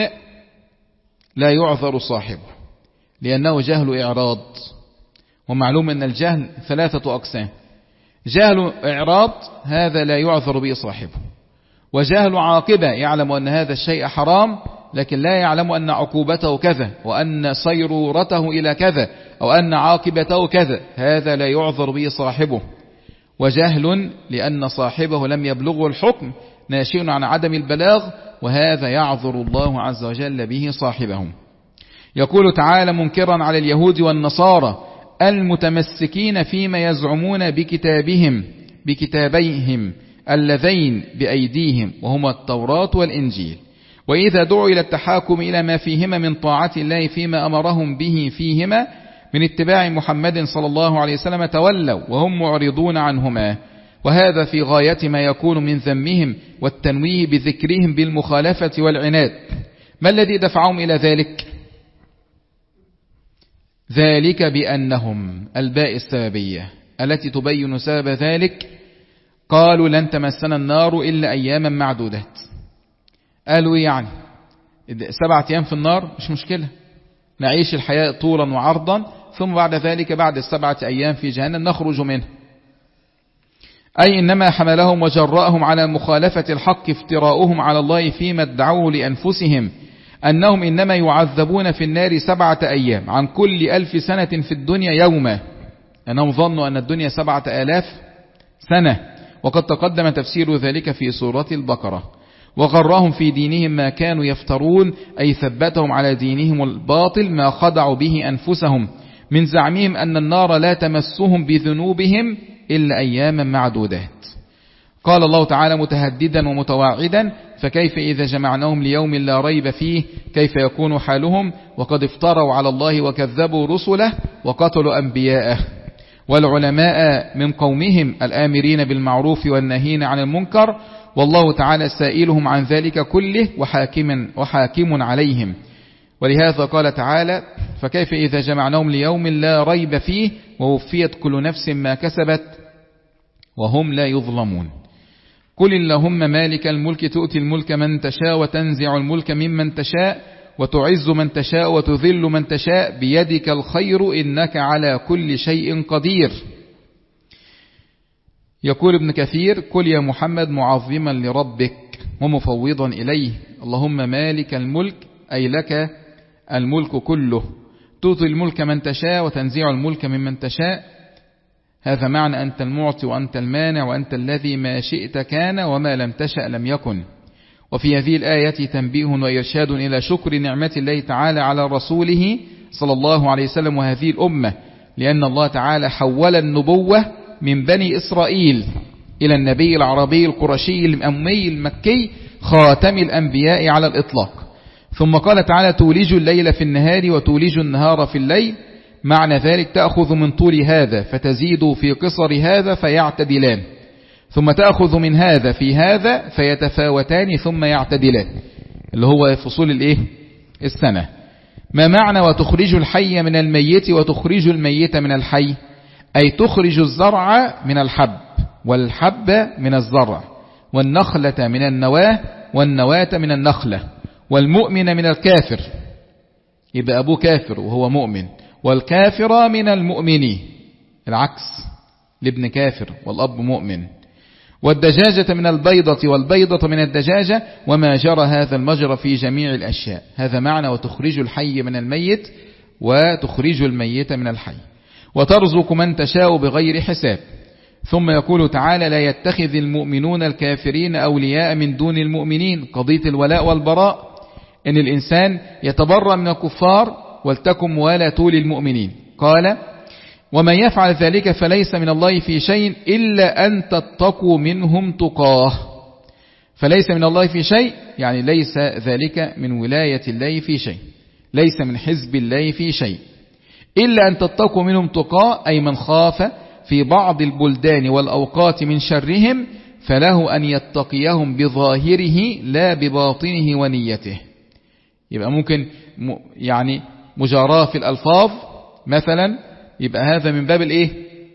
A: لا يعذر صاحبه لأنه جهل إعراض. ومعلوم أن الجهل ثلاثة أقسام: جهل إعراض هذا لا يعذر به صاحبه، وجهل عاقبة يعلم أن هذا الشيء حرام لكن لا يعلم أن عقوبته كذا وأن صيرورته إلى كذا أو أن عاقبته كذا، هذا لا يعذر به صاحبه. وجهل لأن صاحبه لم يبلغه الحكم ناشئ عن عدم البلاغ، وهذا يعذر الله عز وجل به صاحبه. يقول تعالى منكرا على اليهود والنصارى المتمسكين فيما يزعمون بكتابهم بكتابيهم اللذين بأيديهم وهما التوراة والإنجيل، وإذا دعوا إلى التحاكم إلى ما فيهما من طاعة الله فيما أمرهم به فيهما من اتباع محمد صلى الله عليه وسلم تولوا وهم معرضون عنهما، وهذا في غاية ما يكون من ذمهم والتنويه بذكرهم بالمخالفة والعناد. ما الذي دفعهم إلى ذلك؟ ذلك بأنهم الباء السببية التي تبين سبب ذلك، قالوا لن تمسنا النار إلا أياما معدودات. قالوا يعني سبعة أيام في النار مش مشكلة، نعيش الحياة طولا وعرضا، ثم بعد ذلك بعد السبعة أيام في جهنم نخرج منه. أي إنما حملهم وجرأهم على مخالفة الحق افتراؤهم على الله فيما ادعوه لأنفسهم أنهم إنما يعذبون في النار سبعة أيام عن كل ألف سنة في الدنيا يوما، أنهم ظنوا أن الدنيا سبعة آلاف سنة، وقد تقدم تفسير ذلك في سورة البقرة. وغرهم في دينهم ما كانوا يفترون، أي ثبتهم على دينهم الباطل ما خدعوا به أنفسهم من زعمهم أن النار لا تمسهم بذنوبهم إلا أياما معدودات. قال الله تعالى متهددا ومتواعدا فكيف إذا جمعناهم ليوم لا ريب فيه كيف يكون حالهم وقد افتروا على الله وكذبوا رسله وقتلوا أنبياءه. والعلماء من قومهم الآمرين بالمعروف والنهين عن المنكر، والله تعالى سائلهم عن ذلك كله وحاكم, وحاكم عليهم. ولهذا قال تعالى فكيف إذا جمعناهم ليوم لا ريب فيه ووفيت كل نفس ما كسبت وهم لا يظلمون. قل اللهم مالك الملك تؤتي الملك من تشاء وتنزع الملك ممن تشاء وتعز من تشاء وتذل من تشاء بيدك الخير إنك على كل شيء قدير. يقول ابن كثير قل يا محمد معظما لربك ومفوضا إليه اللهم مالك الملك أي لك الملك كله، تؤتي الملك من تشاء وتنزع الملك ممن تشاء، هذا معنى أنت المعطي وأنت المانع وأنت الذي ما شئت كان وما لم تشأ لم يكن. وفي هذه الآية تنبيه وإرشاد إلى شكر نعمة الله تعالى على رسوله صلى الله عليه وسلم وهذه الأمة، لأن الله تعالى حول النبوة من بني إسرائيل إلى النبي العربي القرشي الأمي المكي خاتم الأنبياء على الإطلاق. ثم قال تعالى تولج الليل في النهار وتولج النهار في الليل، معنى ذلك تأخذ من طول هذا فتزيد في قصر هذا فيعتدلان، ثم تأخذ من هذا في هذا فيتفاوتان ثم يعتدلان، اللي هو فصول الايه السنة. ما معنى وتخرج الحي من الميت وتخرج الميت من الحي؟ أي تخرج الزرع من الحب والحب من الزرع والنخلة من النواة والنواة من النخلة والمؤمن من الكافر، يبقى أبوه كافر وهو مؤمن، والكافر من المؤمنين العكس لابن كافر والأب مؤمن، والدجاجة من البيضة والبيضة من الدجاجة وما جرى هذا المجرى في جميع الأشياء. هذا معنى وتخرج الحي من الميت وتخرج الميت من الحي. وترزق من تشاء بغير حساب. ثم يقول تعالى لا يتخذ المؤمنون الكافرين أولياء من دون المؤمنين، قضية الولاء والبراء، إن الإنسان يتبرأ من الكفار ولتكن موالاة للمؤمنين. قال ومن يفعل ذلك فليس من الله في شيء إلا أن تتقوا منهم تقاه. فليس من الله في شيء يعني ليس ذلك من ولاية الله في شيء، ليس من حزب الله في شيء، إلا أن تتقوا منهم تقاه، أي من خاف في بعض البلدان والأوقات من شرهم فله أن يتقيهم بظاهره لا بباطنه ونيته. يبقى ممكن يعني مجاراة في الألفاظ مثلا، يبقى هذا من باب الايه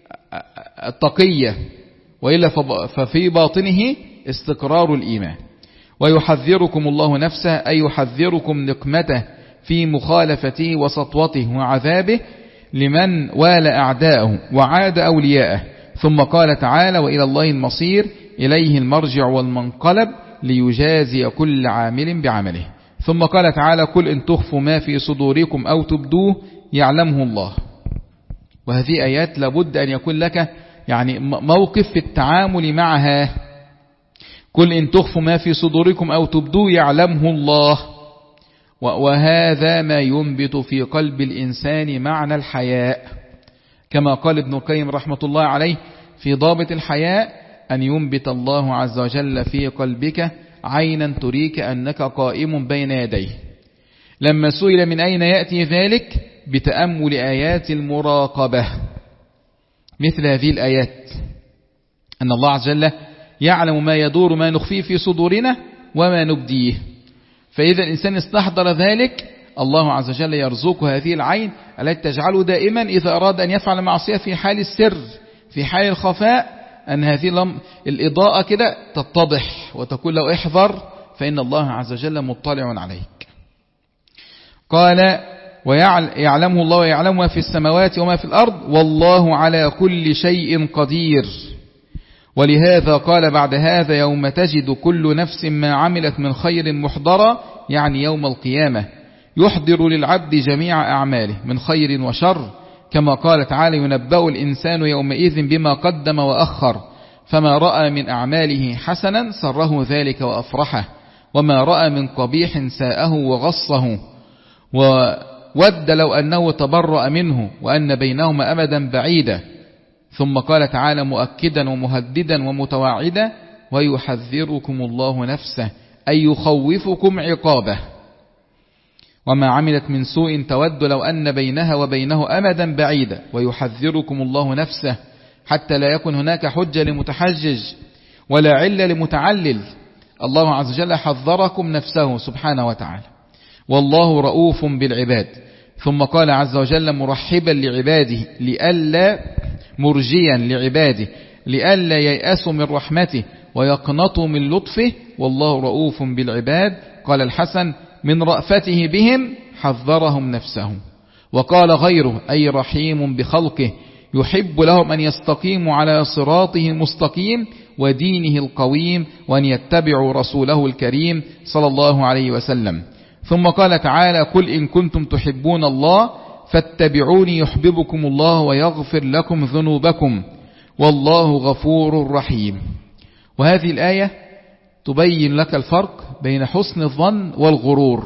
A: التقية، وإلا ففي باطنه استقرار الإيمان. ويحذركم الله نفسه أي يحذركم نقمته في مخالفته وسطوته وعذابه لمن والى أعداءه وعاد أولياءه ثم قال تعالى وإلى الله المصير إليه المرجع والمنقلب ليجازي كل عامل بعمله. ثم قال تعالى قل إن تخفوا ما في صدوركم أو تبدوه يعلمه الله. وهذه آيات لابد أن يكون لك يعني موقف في التعامل معها. قل إن تخفوا ما في صدوركم أو تبدوه يعلمه الله، وهذا ما ينبت في قلب الإنسان معنى الحياء، كما قال ابن القيم رحمة الله عليه في ضابط الحياء أن ينبت الله عز وجل في قلبك عينا تريك أنك قائم بين يديه. لما سئل من أين يأتي ذلك بتأمل آيات المراقبة مثل هذه الآيات، أن الله عز وجل يعلم ما يدور ما نخفيه في صدورنا وما نبديه، فإذا الإنسان استحضر ذلك الله عز وجل يرزقه هذه العين التي تجعله دائما إذا أراد أن يفعل معصية في حال السر في حال الخفاء أن هذه الإضاءة كده تتضح وتقول له احذر فإن الله عز وجل مطلع عليك. قال ويعلمه الله ويعلم ما في السماوات وما في الأرض والله على كل شيء قدير. ولهذا قال بعد هذا يوم تجد كل نفس ما عملت من خير محضرة، يعني يوم القيامة يحضر للعبد جميع أعماله من خير وشر، كما قال تعالى ينبأ الإنسان يومئذ بما قدم وأخر، فما رأى من أعماله حسنا سره ذلك وأفرحه، وما رأى من قبيح ساءه وغصه، وود لو أنه تبرأ منه وأن بينهما أمدا بعيدا. ثم قال تعالى مؤكدا ومهددا ومتواعدا ويحذركم الله نفسه أي يخوفكم عقابه، وما عملت من سوء تود لو أن بينها وبينه أمدا بعيدا ويحذركم الله نفسه، حتى لا يكون هناك حجة لمتحجج ولا علة لمتعلل. الله عز وجل حذركم نفسه سبحانه وتعالى، والله رؤوف بالعباد. ثم قال عز وجل مرحبا لعباده لئلا مرجيا لعباده لئلا ييأسوا من رحمته ويقنطوا من لطفه، والله رؤوف بالعباد. قال الحسن من رأفته بهم حذرهم نفسه. وقال غيره أي رحيم بخلقه يحب لهم أن يستقيموا على صراطه المستقيم ودينه القويم وأن يتبعوا رسوله الكريم صلى الله عليه وسلم. ثم قال تعالى قل إن كنتم تحبون الله فاتبعوني يحببكم الله ويغفر لكم ذنوبكم والله غفور رحيم. وهذه الآية تبين لك الفرق بين حسن الظن والغرور،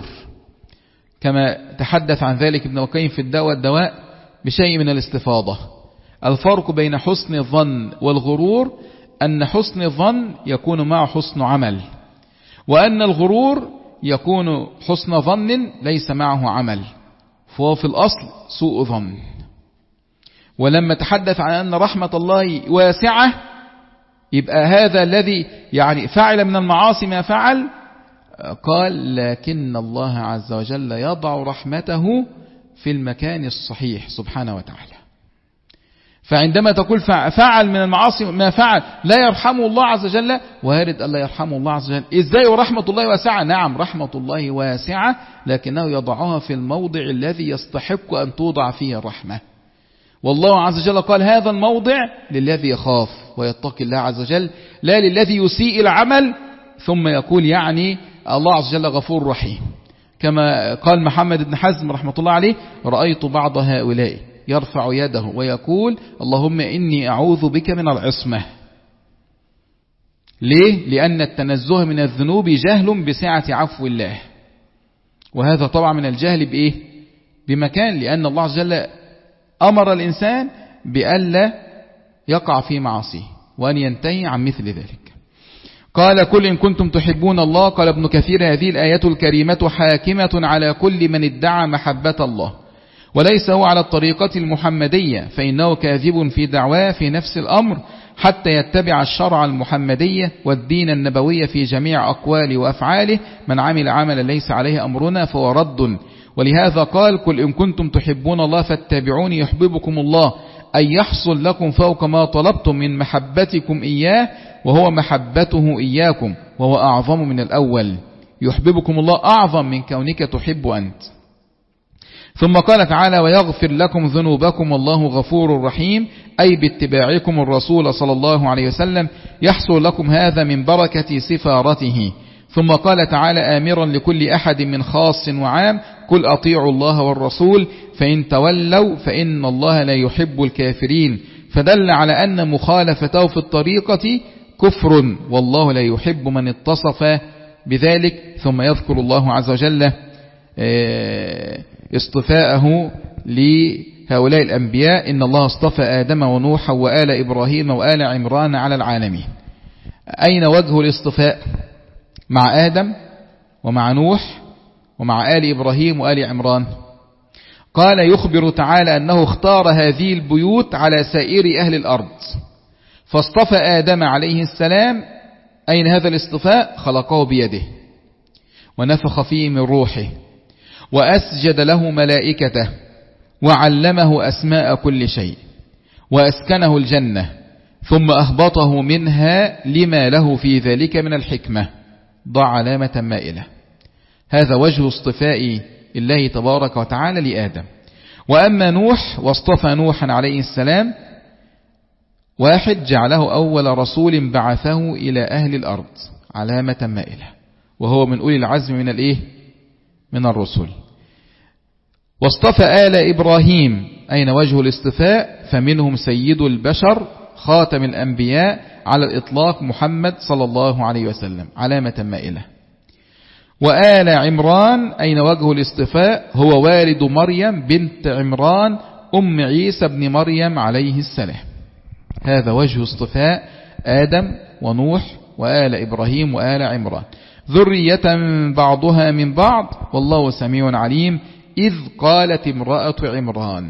A: كما تحدث عن ذلك ابن القيم في الداء والدواء بشيء من الاستفاضة. الفرق بين حسن الظن والغرور أن حسن الظن يكون معه حسن عمل، وأن الغرور يكون حسن ظن ليس معه عمل، فهو في الأصل سوء ظن. ولما تحدث عن أن رحمة الله واسعة يبقى هذا الذي يعني فعل من المعاصي ما فعل، قال لكن الله عز وجل يضع رحمته في المكان الصحيح سبحانه وتعالى. فعندما تقول فعل من المعاصي ما فعل لا يرحمه الله عز وجل، وارد أن لا يرحمه الله عز وجل. إزاي ورحمة الله واسعة؟ نعم رحمة الله واسعة، لكنه يضعها في الموضع الذي يستحق أن توضع فيه الرحمة. والله عز وجل قال هذا الموضع للذي يخاف ويتقي الله عز وجل، لا للذي يسيء العمل ثم يقول يعني الله عز وجل غفور رحيم. كما قال محمد بن حزم رحمة الله عليه رأيت بعض هؤلاء يرفع يده ويقول اللهم إني أعوذ بك من العصمة. ليه؟ لأن التنزه من الذنوب جهل بسعة عفو الله، وهذا طبعا من الجهل بإيه؟ بمكان، لأن الله عز وجل أمر الإنسان بألا يقع في معاصيه وأن ينتهي عن مثل ذلك. قال كل إن كنتم تحبون الله. قال ابن كثير هذه الآية الكريمة حاكمة على كل من ادعى محبة الله وليس هو على الطريقة المحمدية، فإنه كاذب في دعواه في نفس الأمر حتى يتبع الشرع المحمدية والدين النبوي في جميع أقواله وأفعاله. من عمل عملا ليس عليه أمرنا فهو رد. ولهذا قال قل إن كنتم تحبون الله فاتبعوني يحببكم الله، أن يحصل لكم فوق ما طلبتم من محبتكم إياه وهو محبته إياكم، وهو أعظم من الأول. يحببكم الله أعظم من كونك تحب أنت. ثم قال تعالى ويغفر لكم ذنوبكم والله غفور رحيم، أي باتباعكم الرسول صلى الله عليه وسلم يحصل لكم هذا من بركة سفارته. ثم قال تعالى آمرا لكل أحد من خاص وعام قل أطيعوا الله والرسول فإن تولوا فإن الله لا يحب الكافرين، فدل على أن مخالفته في الطريقة كفر والله لا يحب من اتصف بذلك. ثم يذكر الله عز وجل اصطفاءه لهؤلاء الأنبياء، إن الله اصطفى آدم ونوحا وآل إبراهيم وآل عمران على العالمين. أين وجه الاصطفاء؟ مع آدم ومع نوح ومع آل إبراهيم وآل عمران. قال يخبر تعالى أنه اختار هذه البيوت على سائر أهل الأرض، فاصطفى آدم عليه السلام. أين هذا الاصطفاء؟ خلقه بيده ونفخ فيه من روحه وأسجد له ملائكته وعلمه أسماء كل شيء وأسكنه الجنة ثم أهبطه منها لما له في ذلك من الحكمة، ضع علامة مائلة. هذا وجه اصطفاء الله تبارك وتعالى لآدم. وأما نوح واصطفى نوحا عليه السلام، واحد جعله أول رسول بعثه إلى أهل الأرض، علامة مائلة، وهو من أولي العزم من الإيه؟ من الرسل. واصطفى آل إبراهيم، أين وجه الاصطفاء؟ فمنهم سيد البشر خاتم الأنبياء على الإطلاق محمد صلى الله عليه وسلم، علامة مائلة. وآل عمران، أين وجه الاصطفاء؟ هو والد مريم بنت عمران أم عيسى بن مريم عليه السلام. هذا وجه اصطفاء آدم ونوح وآل إبراهيم وآل عمران، ذرية بعضها من بعض والله سميع عليم. إذ قالت امرأة عمران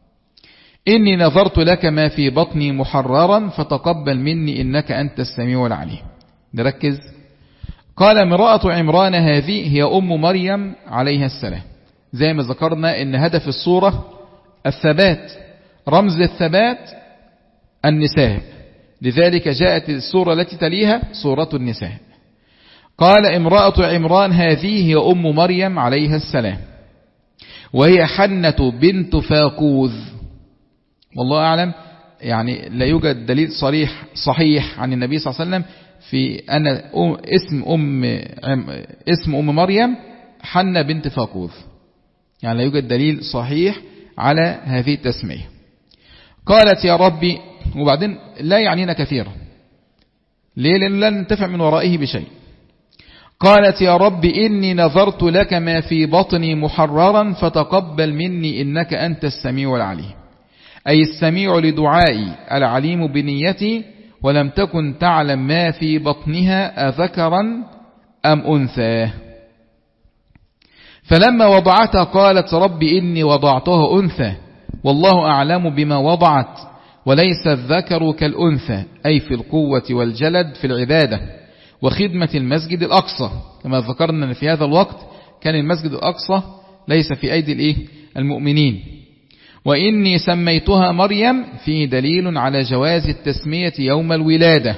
A: إني نظرت لك ما في بطني محررا فتقبل مني إنك أنت السميع العليم. نركز. قال امرأة عمران هذه هي أم مريم عليها السلام، زي ما ذكرنا إن هدف الصورة الثبات، رمز الثبات النساء، لذلك جاءت السورة التي تليها سورة النساء. قال امرأة عمران هذه هي أم مريم عليها السلام وهي حنة بنت فاقوذ. والله أعلم، يعني لا يوجد دليل صريح صحيح عن النبي صلى الله عليه وسلم في أن اسم أم اسم أم مريم حنة بنت فاقوذ، يعني لا يوجد دليل صحيح على هذه التسمية. قالت يا ربي، وبعدين لا يعنينا كثيرا، ليه؟ لأن لا ننتفع من ورائه بشيء. قالت يا رب إني نظرت لك ما في بطني محررا فتقبل مني إنك أنت السميع العليم، أي السميع لدعائي العليم بنيتي، ولم تكن تعلم ما في بطنها أذكرا أم أنثى. فلما وضعتها قالت رب إني وضعتها أنثى والله أعلم بما وضعت وليس الذكر كالأنثى، أي في القوة والجلد في العبادة وخدمة المسجد الأقصى. كما ذكرنا أن في هذا الوقت كان المسجد الأقصى ليس في أيدي الإيه؟ المؤمنين. وإني سميتها مريم، فيه دليل على جواز التسمية يوم الولادة.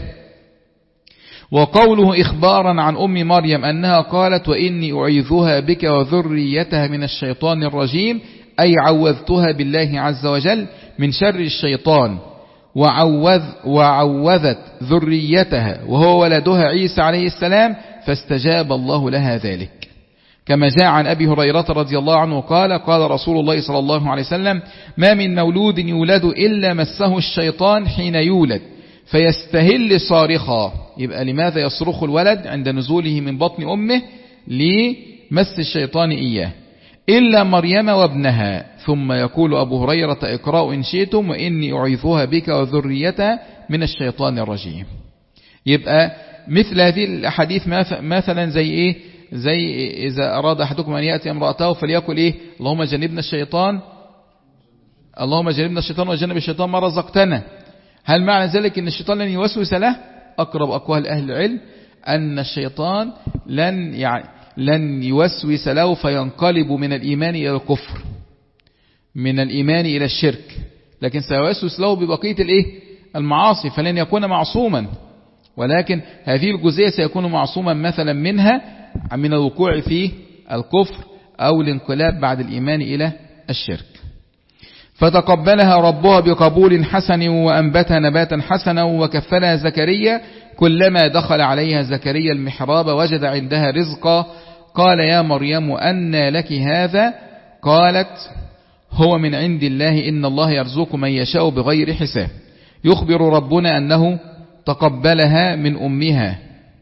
A: وقوله إخبارا عن أم مريم أنها قالت وإني أعيذها بك وذريتها من الشيطان الرجيم، أي عوذتها بالله عز وجل من شر الشيطان، وعوذ وعوذت ذريتها وهو ولدها عيسى عليه السلام، فاستجاب الله لها ذلك. كما جاء عن أبي هريرة رضي الله عنه قال قال رسول الله صلى الله عليه وسلم ما من مولود يولد إلا مسه الشيطان حين يولد فيستهل صارخا. يبقى لماذا يصرخ الولد عند نزوله من بطن أمه؟ لمس الشيطان إياه، إلا مريم وابنها. ثم يقول أبو هريرة اقرأوا إن شئتم وإني أعيذها بك وذريتها من الشيطان الرجيم. يبقى مثل هذه الأحاديث مثلا زي إيه؟ زي إذا أراد أحدكم أن يأتي امرأته فليقل إيه؟ اللهم جنبنا الشيطان اللهم جنبنا الشيطان وجنب الشيطان ما رزقتنا. هل معنى ذلك أن الشيطان لن يوسوس له؟ أقرب أقوال أهل العلم أن الشيطان لن يعني لن يوسوس له فينقلب من الإيمان إلى الكفر، من الإيمان إلى الشرك، لكن سيوسوس له ببقية الإيه؟ المعاصي، فلن يكون معصوما، ولكن هذه الجزئية سيكون معصوما مثلا منها من الوقوع في الكفر أو الانقلاب بعد الإيمان إلى الشرك. فتقبلها ربها بقبول حسن وأنبتها نباتا حسنا وكفلها زكريا. كلما دخل عليها زكريا المحراب وجد عندها رزقا. قال يا مريم أنى لك هذا؟ قالت هو من عند الله إن الله يرزق من يشاء بغير حساب. يخبر ربنا أنه تقبلها من أمها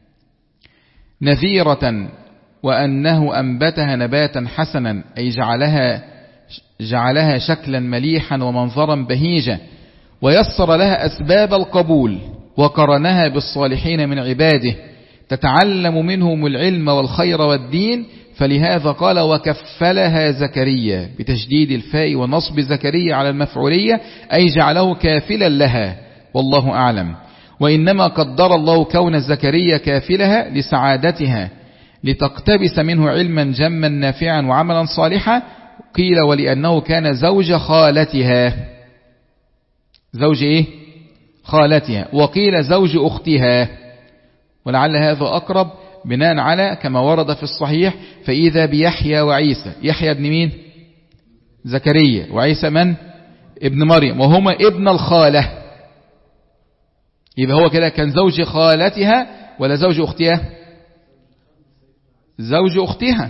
A: نذيرة وأنه أنبتها نباتا حسنا أي جعلها, جعلها شكلا مليحا ومنظرا بهيجا ويسر لها أسباب القبول وقرنها بالصالحين من عباده تتعلم منهم العلم والخير والدين. فلهذا قال وكفلها زكريا بتشديد الفاء ونصب زكريا على المفعولية أي جعله كافلا لها والله أعلم. وإنما قدر الله كون زكريا كافلها لسعادتها لتقتبس منه علما جما نافعا وعملا صالحا. قيل ولأنه كان زوج خالتها. زوج إيه؟ خالتها. وقيل زوج أختها ولعل هذا أقرب بناء على كما ورد في الصحيح فإذا بيحيى وعيسى. يحيى ابن مين؟ زكريا. وعيسى من؟ ابن مريم وهما ابن الخالة. يبقى هو كده كان زوج خالتها ولا زوج أختها؟ زوج أختها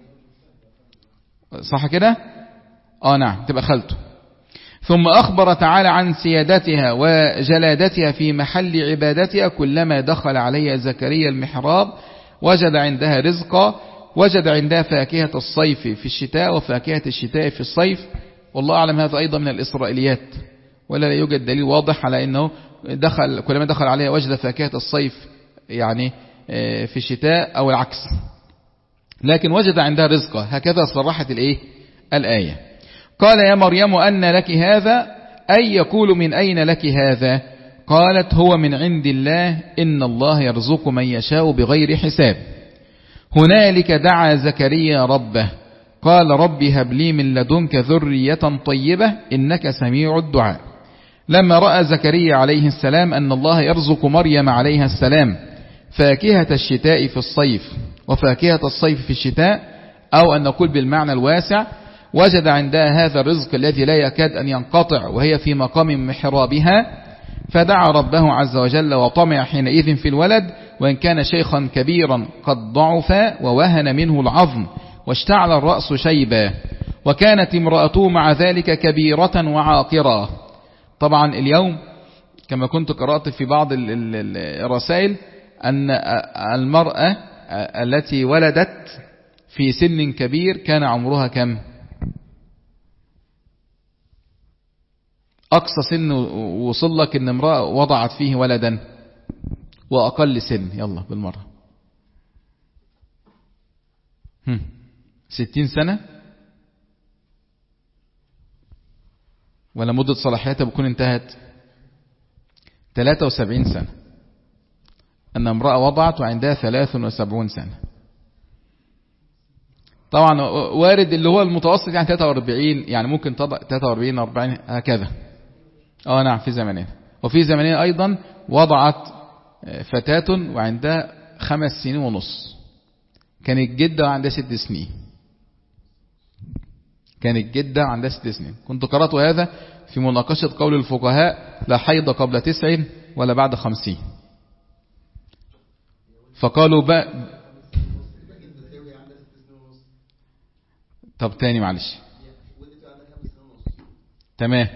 A: صح كده؟ آه نعم تبقى خالته. ثم أخبر تعالى عن سيادتها وجلادتها في محل عبادتها. كلما دخل عليها زكريا المحراب وجد عندها رزقا. وجد عندها فاكهة الصيف في الشتاء وفاكهة الشتاء في الصيف. والله أعلم هذا أيضا من الإسرائيليات ولا لا يوجد دليل واضح على أنه دخل كلما دخل عليها وجد فاكهة الصيف يعني في الشتاء أو العكس. لكن وجد عندها رزقا هكذا صرحت الإيه؟ الآية. قال يا مريم أن لك هذا أي يقول من أين لك هذا؟ قالت هو من عند الله إن الله يرزق من يشاء بغير حساب. هنالك دعا زكريا ربه قال رب هب لي من لدنك ذرية طيبة إنك سميع الدعاء. لما رأى زكريا عليه السلام أن الله يرزق مريم عليها السلام فاكهة الشتاء في الصيف وفاكهة الصيف في الشتاء أو أن نقول بالمعنى الواسع وجد عندها هذا الرزق الذي لا يكاد أن ينقطع وهي في مقام محرابها فدعا ربه عز وجل وطمع حينئذ في الولد وإن كان شيخا كبيرا قد ضعف ووهن منه العظم واشتعل الرأس شيبا وكانت امرأته مع ذلك كبيرة وعاقرة. طبعا اليوم كما كنت قرأت في بعض الرسائل أن المرأة التي ولدت في سن كبير كان عمرها كم؟ أقصى سن وصل لك أن امرأة وضعت فيه ولدا وأقل سن يلا بالمرة ستين سنة ولا مدة صلاحيتها بكون انتهت ثلاثة وسبعين سنة. أن امرأة وضعت وعندها ثلاثة وسبعين سنة. طبعا وارد اللي هو المتوسط يعني ثلاثة وأربعين يعني ممكن ثلاثة وأربعين أربعين هكذا. اه نعم في زمانين. وفي زمانين أيضا وضعت فتاة وعندها خمس سنين ونص. كانت جدة وعندها ست سنين. كانت جدة وعندها ست سنين. كنت قرأت هذا في مناقشة قول الفقهاء لا حيض قبل تسع ولا بعد خمسين. فقالوا بقى طب تاني معلش تمام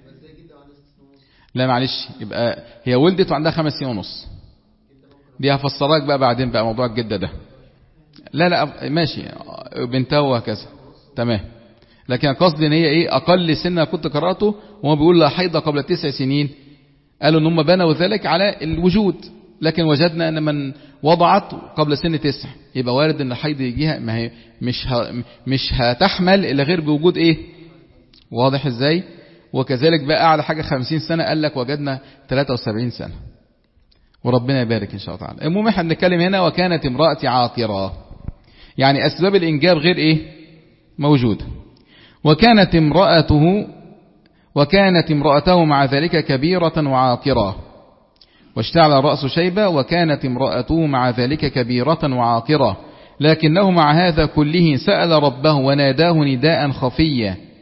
A: لا معلش يبقى هي ولدت وعندها خمس سنين ونص دي هفسرك بقى بعدين بقى موضوع الجدة ده. لا لا ماشي بنتها وهكذا تمام. لكن قصدي ان هي ايه اقل سنة كنت قرأته وما بيقول لا حيض قبل تسع سنين. قالوا ان هم بنوا ذلك على الوجود لكن وجدنا ان من وضعت قبل سن تسع يبقى وارد ان الحيض يجيها ما هي مش ه... مش هتحمل الا غير بوجود ايه واضح ازاي. وكذلك بقى اعلى حاجة خمسين سنة قال لك وجدنا ثلاثة وسبعين سنة وربنا يبارك ان شاء الله تعالى. المهم احنا بنتكلم هنا وكانت امرأتي عاقرة يعني اسباب الانجاب غير ايه موجودة. وكانت امرأته وكانت امرأته مع ذلك كبيرة وعاقرة واشتعل رأس شيبة وكانت امرأته مع ذلك كبيرة وعاقرة لكنه مع هذا كله سأل ربه وناداه نداء خفيا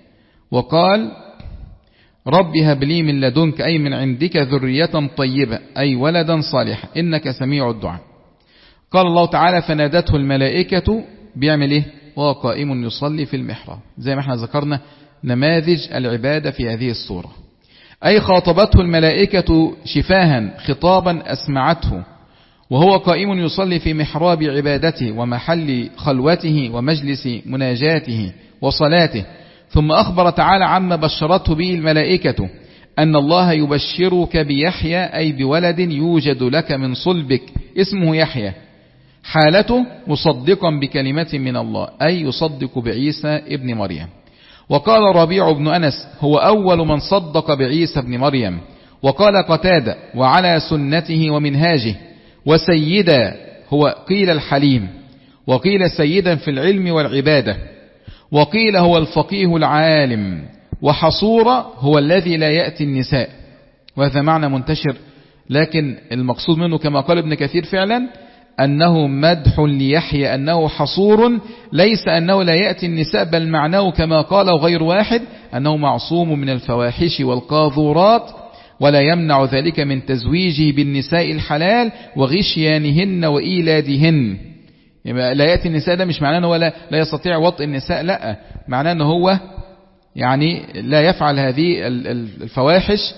A: وقال رب هب لي من لدنك أي من عندك ذرية طيبة أي ولدا صالحا إنك سميع الدعاء. قال الله تعالى فنادته الملائكة بيعمل إيه؟ وهو قائم يصلي في المحراب، زي ما احنا ذكرنا نماذج العبادة في هذه الصورة. أي خاطبته الملائكة شفاها خطابا أسمعته وهو قائم يصلي في محراب عبادته ومحل خلوته ومجلس مناجاته وصلاته. ثم أخبر تعالى عما بشرته به الملائكة أن الله يبشرك بيحيى أي بولد يوجد لك من صلبك اسمه يحيى، حالته مصدقا بكلمة من الله أي يصدق بعيسى ابن مريم. وقال ربيع بن أنس هو أول من صدق بعيسى ابن مريم. وقال قتادة وعلى سنته ومنهاجه. وسيدا هو قيل الحليم، وقيل سيدا في العلم والعبادة، وقيل هو الفقيه العالم، وحصورة هو الذي لا يأتي النساء. وهذا معنى منتشر، لكن المقصود منه كما قال ابن كثير فعلا أنه مدح ليحيى أنه حصور، ليس أنه لا يأتي النساء، بل معناه كما قال غير واحد أنه معصوم من الفواحش والقاذورات، ولا يمنع ذلك من تزويجه بالنساء الحلال وغشيانهن وإيلادهن. يعني لا يأتي النساء ده مش معناه أنه لا, لا يستطيع وطء النساء، لا، معناه أنه هو يعني لا يفعل هذه الفواحش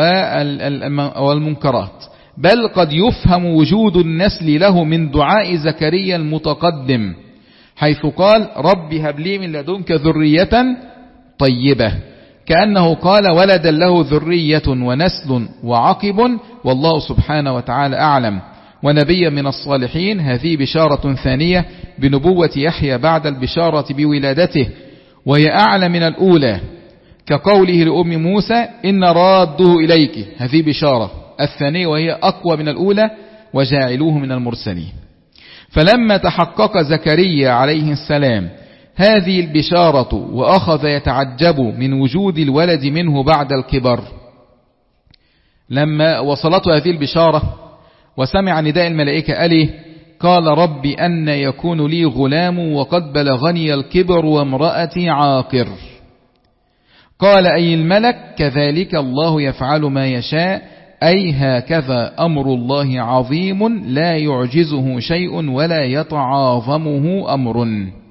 A: والمنكرات، بل قد يفهم وجود النسل له من دعاء زكريا المتقدم حيث قال رب هب لي من لدنك ذرية طيبة، كأنه قال ولدا له ذرية ونسل وعقب والله سبحانه وتعالى أعلم، ونبيا من الصالحين. هذه بشارة ثانية بنبوة يحيى بعد البشارة بولادته، وهي أعلى من الأولى، كقوله لأم موسى إن راده إليك، هذه بشارة الثانية وهي أقوى من الأولى وجاعلوه من المرسلين. فلما تحقق زكريا عليه السلام هذه البشارة وأخذ يتعجب من وجود الولد منه بعد الكبر، لما وصلته هذه البشارة وسمع نداء الملائكة قال قال رب أن يكون لي غلام وقد بلغني الكبر وامرأتي عاقر. قال أي الملك كذلك الله يفعل ما يشاء، أي هكذا أمر الله عظيم لا يعجزه شيء ولا يتعاظمه أمر.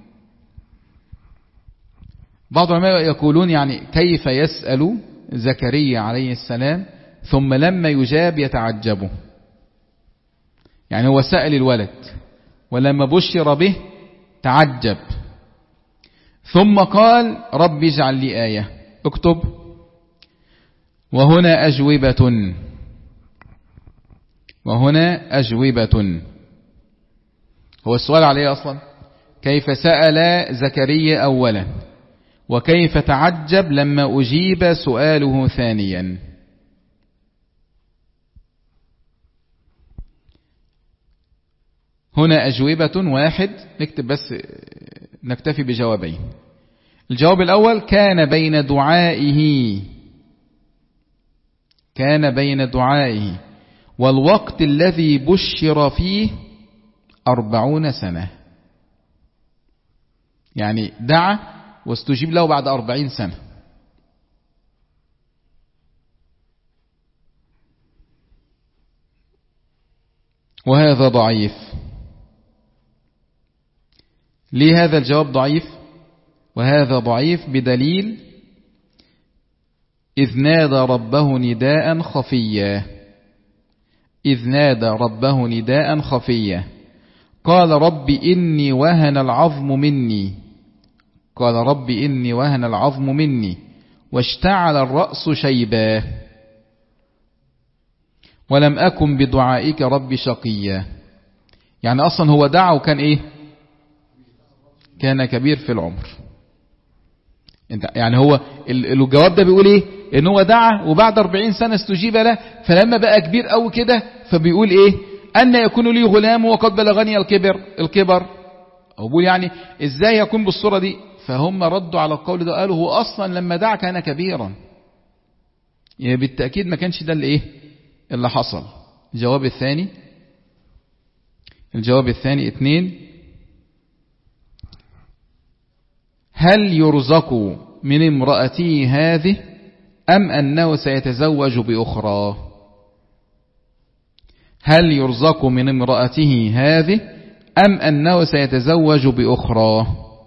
A: بعض العلماء يقولون يعني كيف يسأل زكريا عليه السلام ثم لما يجاب يتعجبه، يعني هو سأل الولد ولما بشر به تعجب، ثم قال رب اجعل لي آية اكتب. وهنا أجوبة وهنا أجوبة هو السؤال عليه أصلا كيف سأل زكريا أولا، وكيف تعجب لما أجيب سؤاله ثانيا. هنا أجوبة واحد، نكتب بس نكتفي بجوابين. الجواب الأول كان بين دعائه كان بين دعائه والوقت الذي بشر فيه أربعون سنة، يعني دعا واستجيب له بعد أربعين سنة. وهذا ضعيف. ليه هذا الجواب ضعيف؟ وهذا ضعيف بدليل إذ نادى ربه نداء خفيا إذ نادى ربه نداء خفيا قال رب إني وهن العظم مني قال رب إني وهن العظم مني واشتعل الرأس شيبا ولم أكن بدعائك رب شقيا. يعني أصلا هو دعا وكان إيه؟ كان كبير في العمر. يعني هو الجواب ده بيقول إيه؟ إن هو دعا وبعد أربعين سنة استجيب له، فلما بقى كبير قوي كده فبيقول إيه؟ أن يكون لي غلام وقد بلغني الكبر الكبر أو بيقول يعني إزاي يكون بالصورة دي؟ فهم ردوا على القول ده قالوا هو أصلا لما دعا كان كبيرا، يعني بالتأكيد ما كانش ده اللي إيه اللي حصل. الجواب الثاني الجواب الثاني اثنين، هل يرزق من امرأته هذه أم أنه سيتزوج بأخرى؟ هل يرزق من امرأته هذه أم أنه سيتزوج بأخرى؟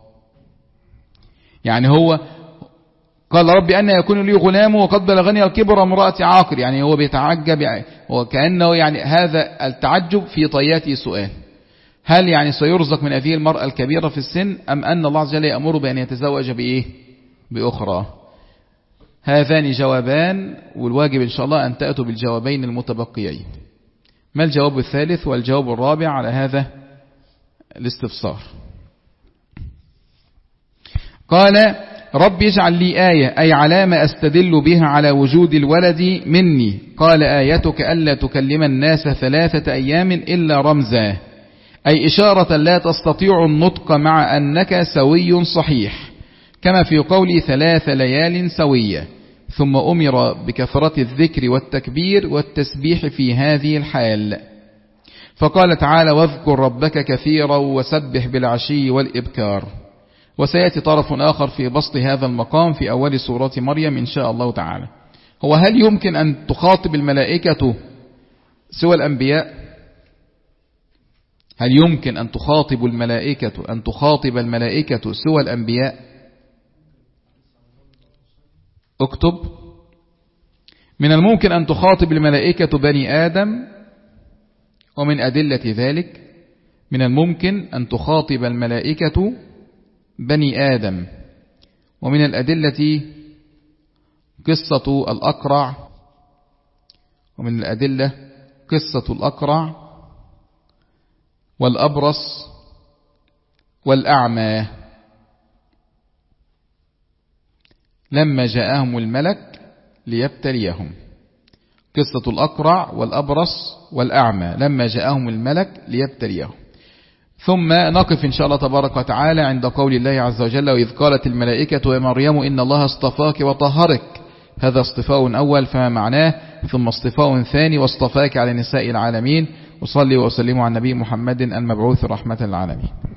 A: يعني هو قال ربي أن يكون لي غلام وقد بلغني الكبر امرأتي عاقر، يعني هو بيتعجب، وكأنه يعني هذا التعجب في طياته سؤال، هل يعني سيرزق من هذه المرأة الكبيرة في السن أم أن الله عز وجل يأمر بأن يتزوج بإيه؟ بأخرى؟ هذان جوابان، والواجب إن شاء الله أن تأتوا بالجوابين المتبقيين. ما الجواب الثالث والجواب الرابع على هذا الاستفسار؟ قال رب اجعل لي آية، أي علامة أستدل بها على وجود الولد مني. قال آيتك ألا تكلم الناس ثلاثة أيام إلا رمزا، أي إشارة لا تستطيع النطق مع أنك سوي صحيح، كما في قولي ثلاث ليال سوية. ثم أمر بكثرة الذكر والتكبير والتسبيح في هذه الحال، فقال تعالى واذكر ربك كثيرا وسبح بالعشي والإبكار. وسيأتي طرف آخر في بسط هذا المقام في أول سورة مريم إن شاء الله تعالى. هو هل يمكن أن تخاطب الملائكة سوى الأنبياء؟ هل يمكن أن تخاطب الملائكة أن تخاطب الملائكة سوى الأنبياء؟ اكتب: من الممكن أن تخاطب الملائكة بني آدم، ومن أدلة ذلك من الممكن أن تخاطب الملائكة بني آدم، ومن الأدلة قصة الأقرع، ومن الأدلة قصة الأقرع والأبرص والأعمى لما جاءهم الملك ليبتليهم. قصة الأقرع والأبرص والأعمى لما جاءهم الملك ليبتليهم. ثم نقف إن شاء الله تبارك وتعالى عند قول الله عز وجل وإذ قالت الملائكة يا مريم إن الله اصطفاك وطهرك. هذا اصطفاء أول فما معناه، ثم اصطفاء ثاني واصطفاك على نساء العالمين. وصلي وسلم على النبي محمد المبعوث رحمة للعالمين.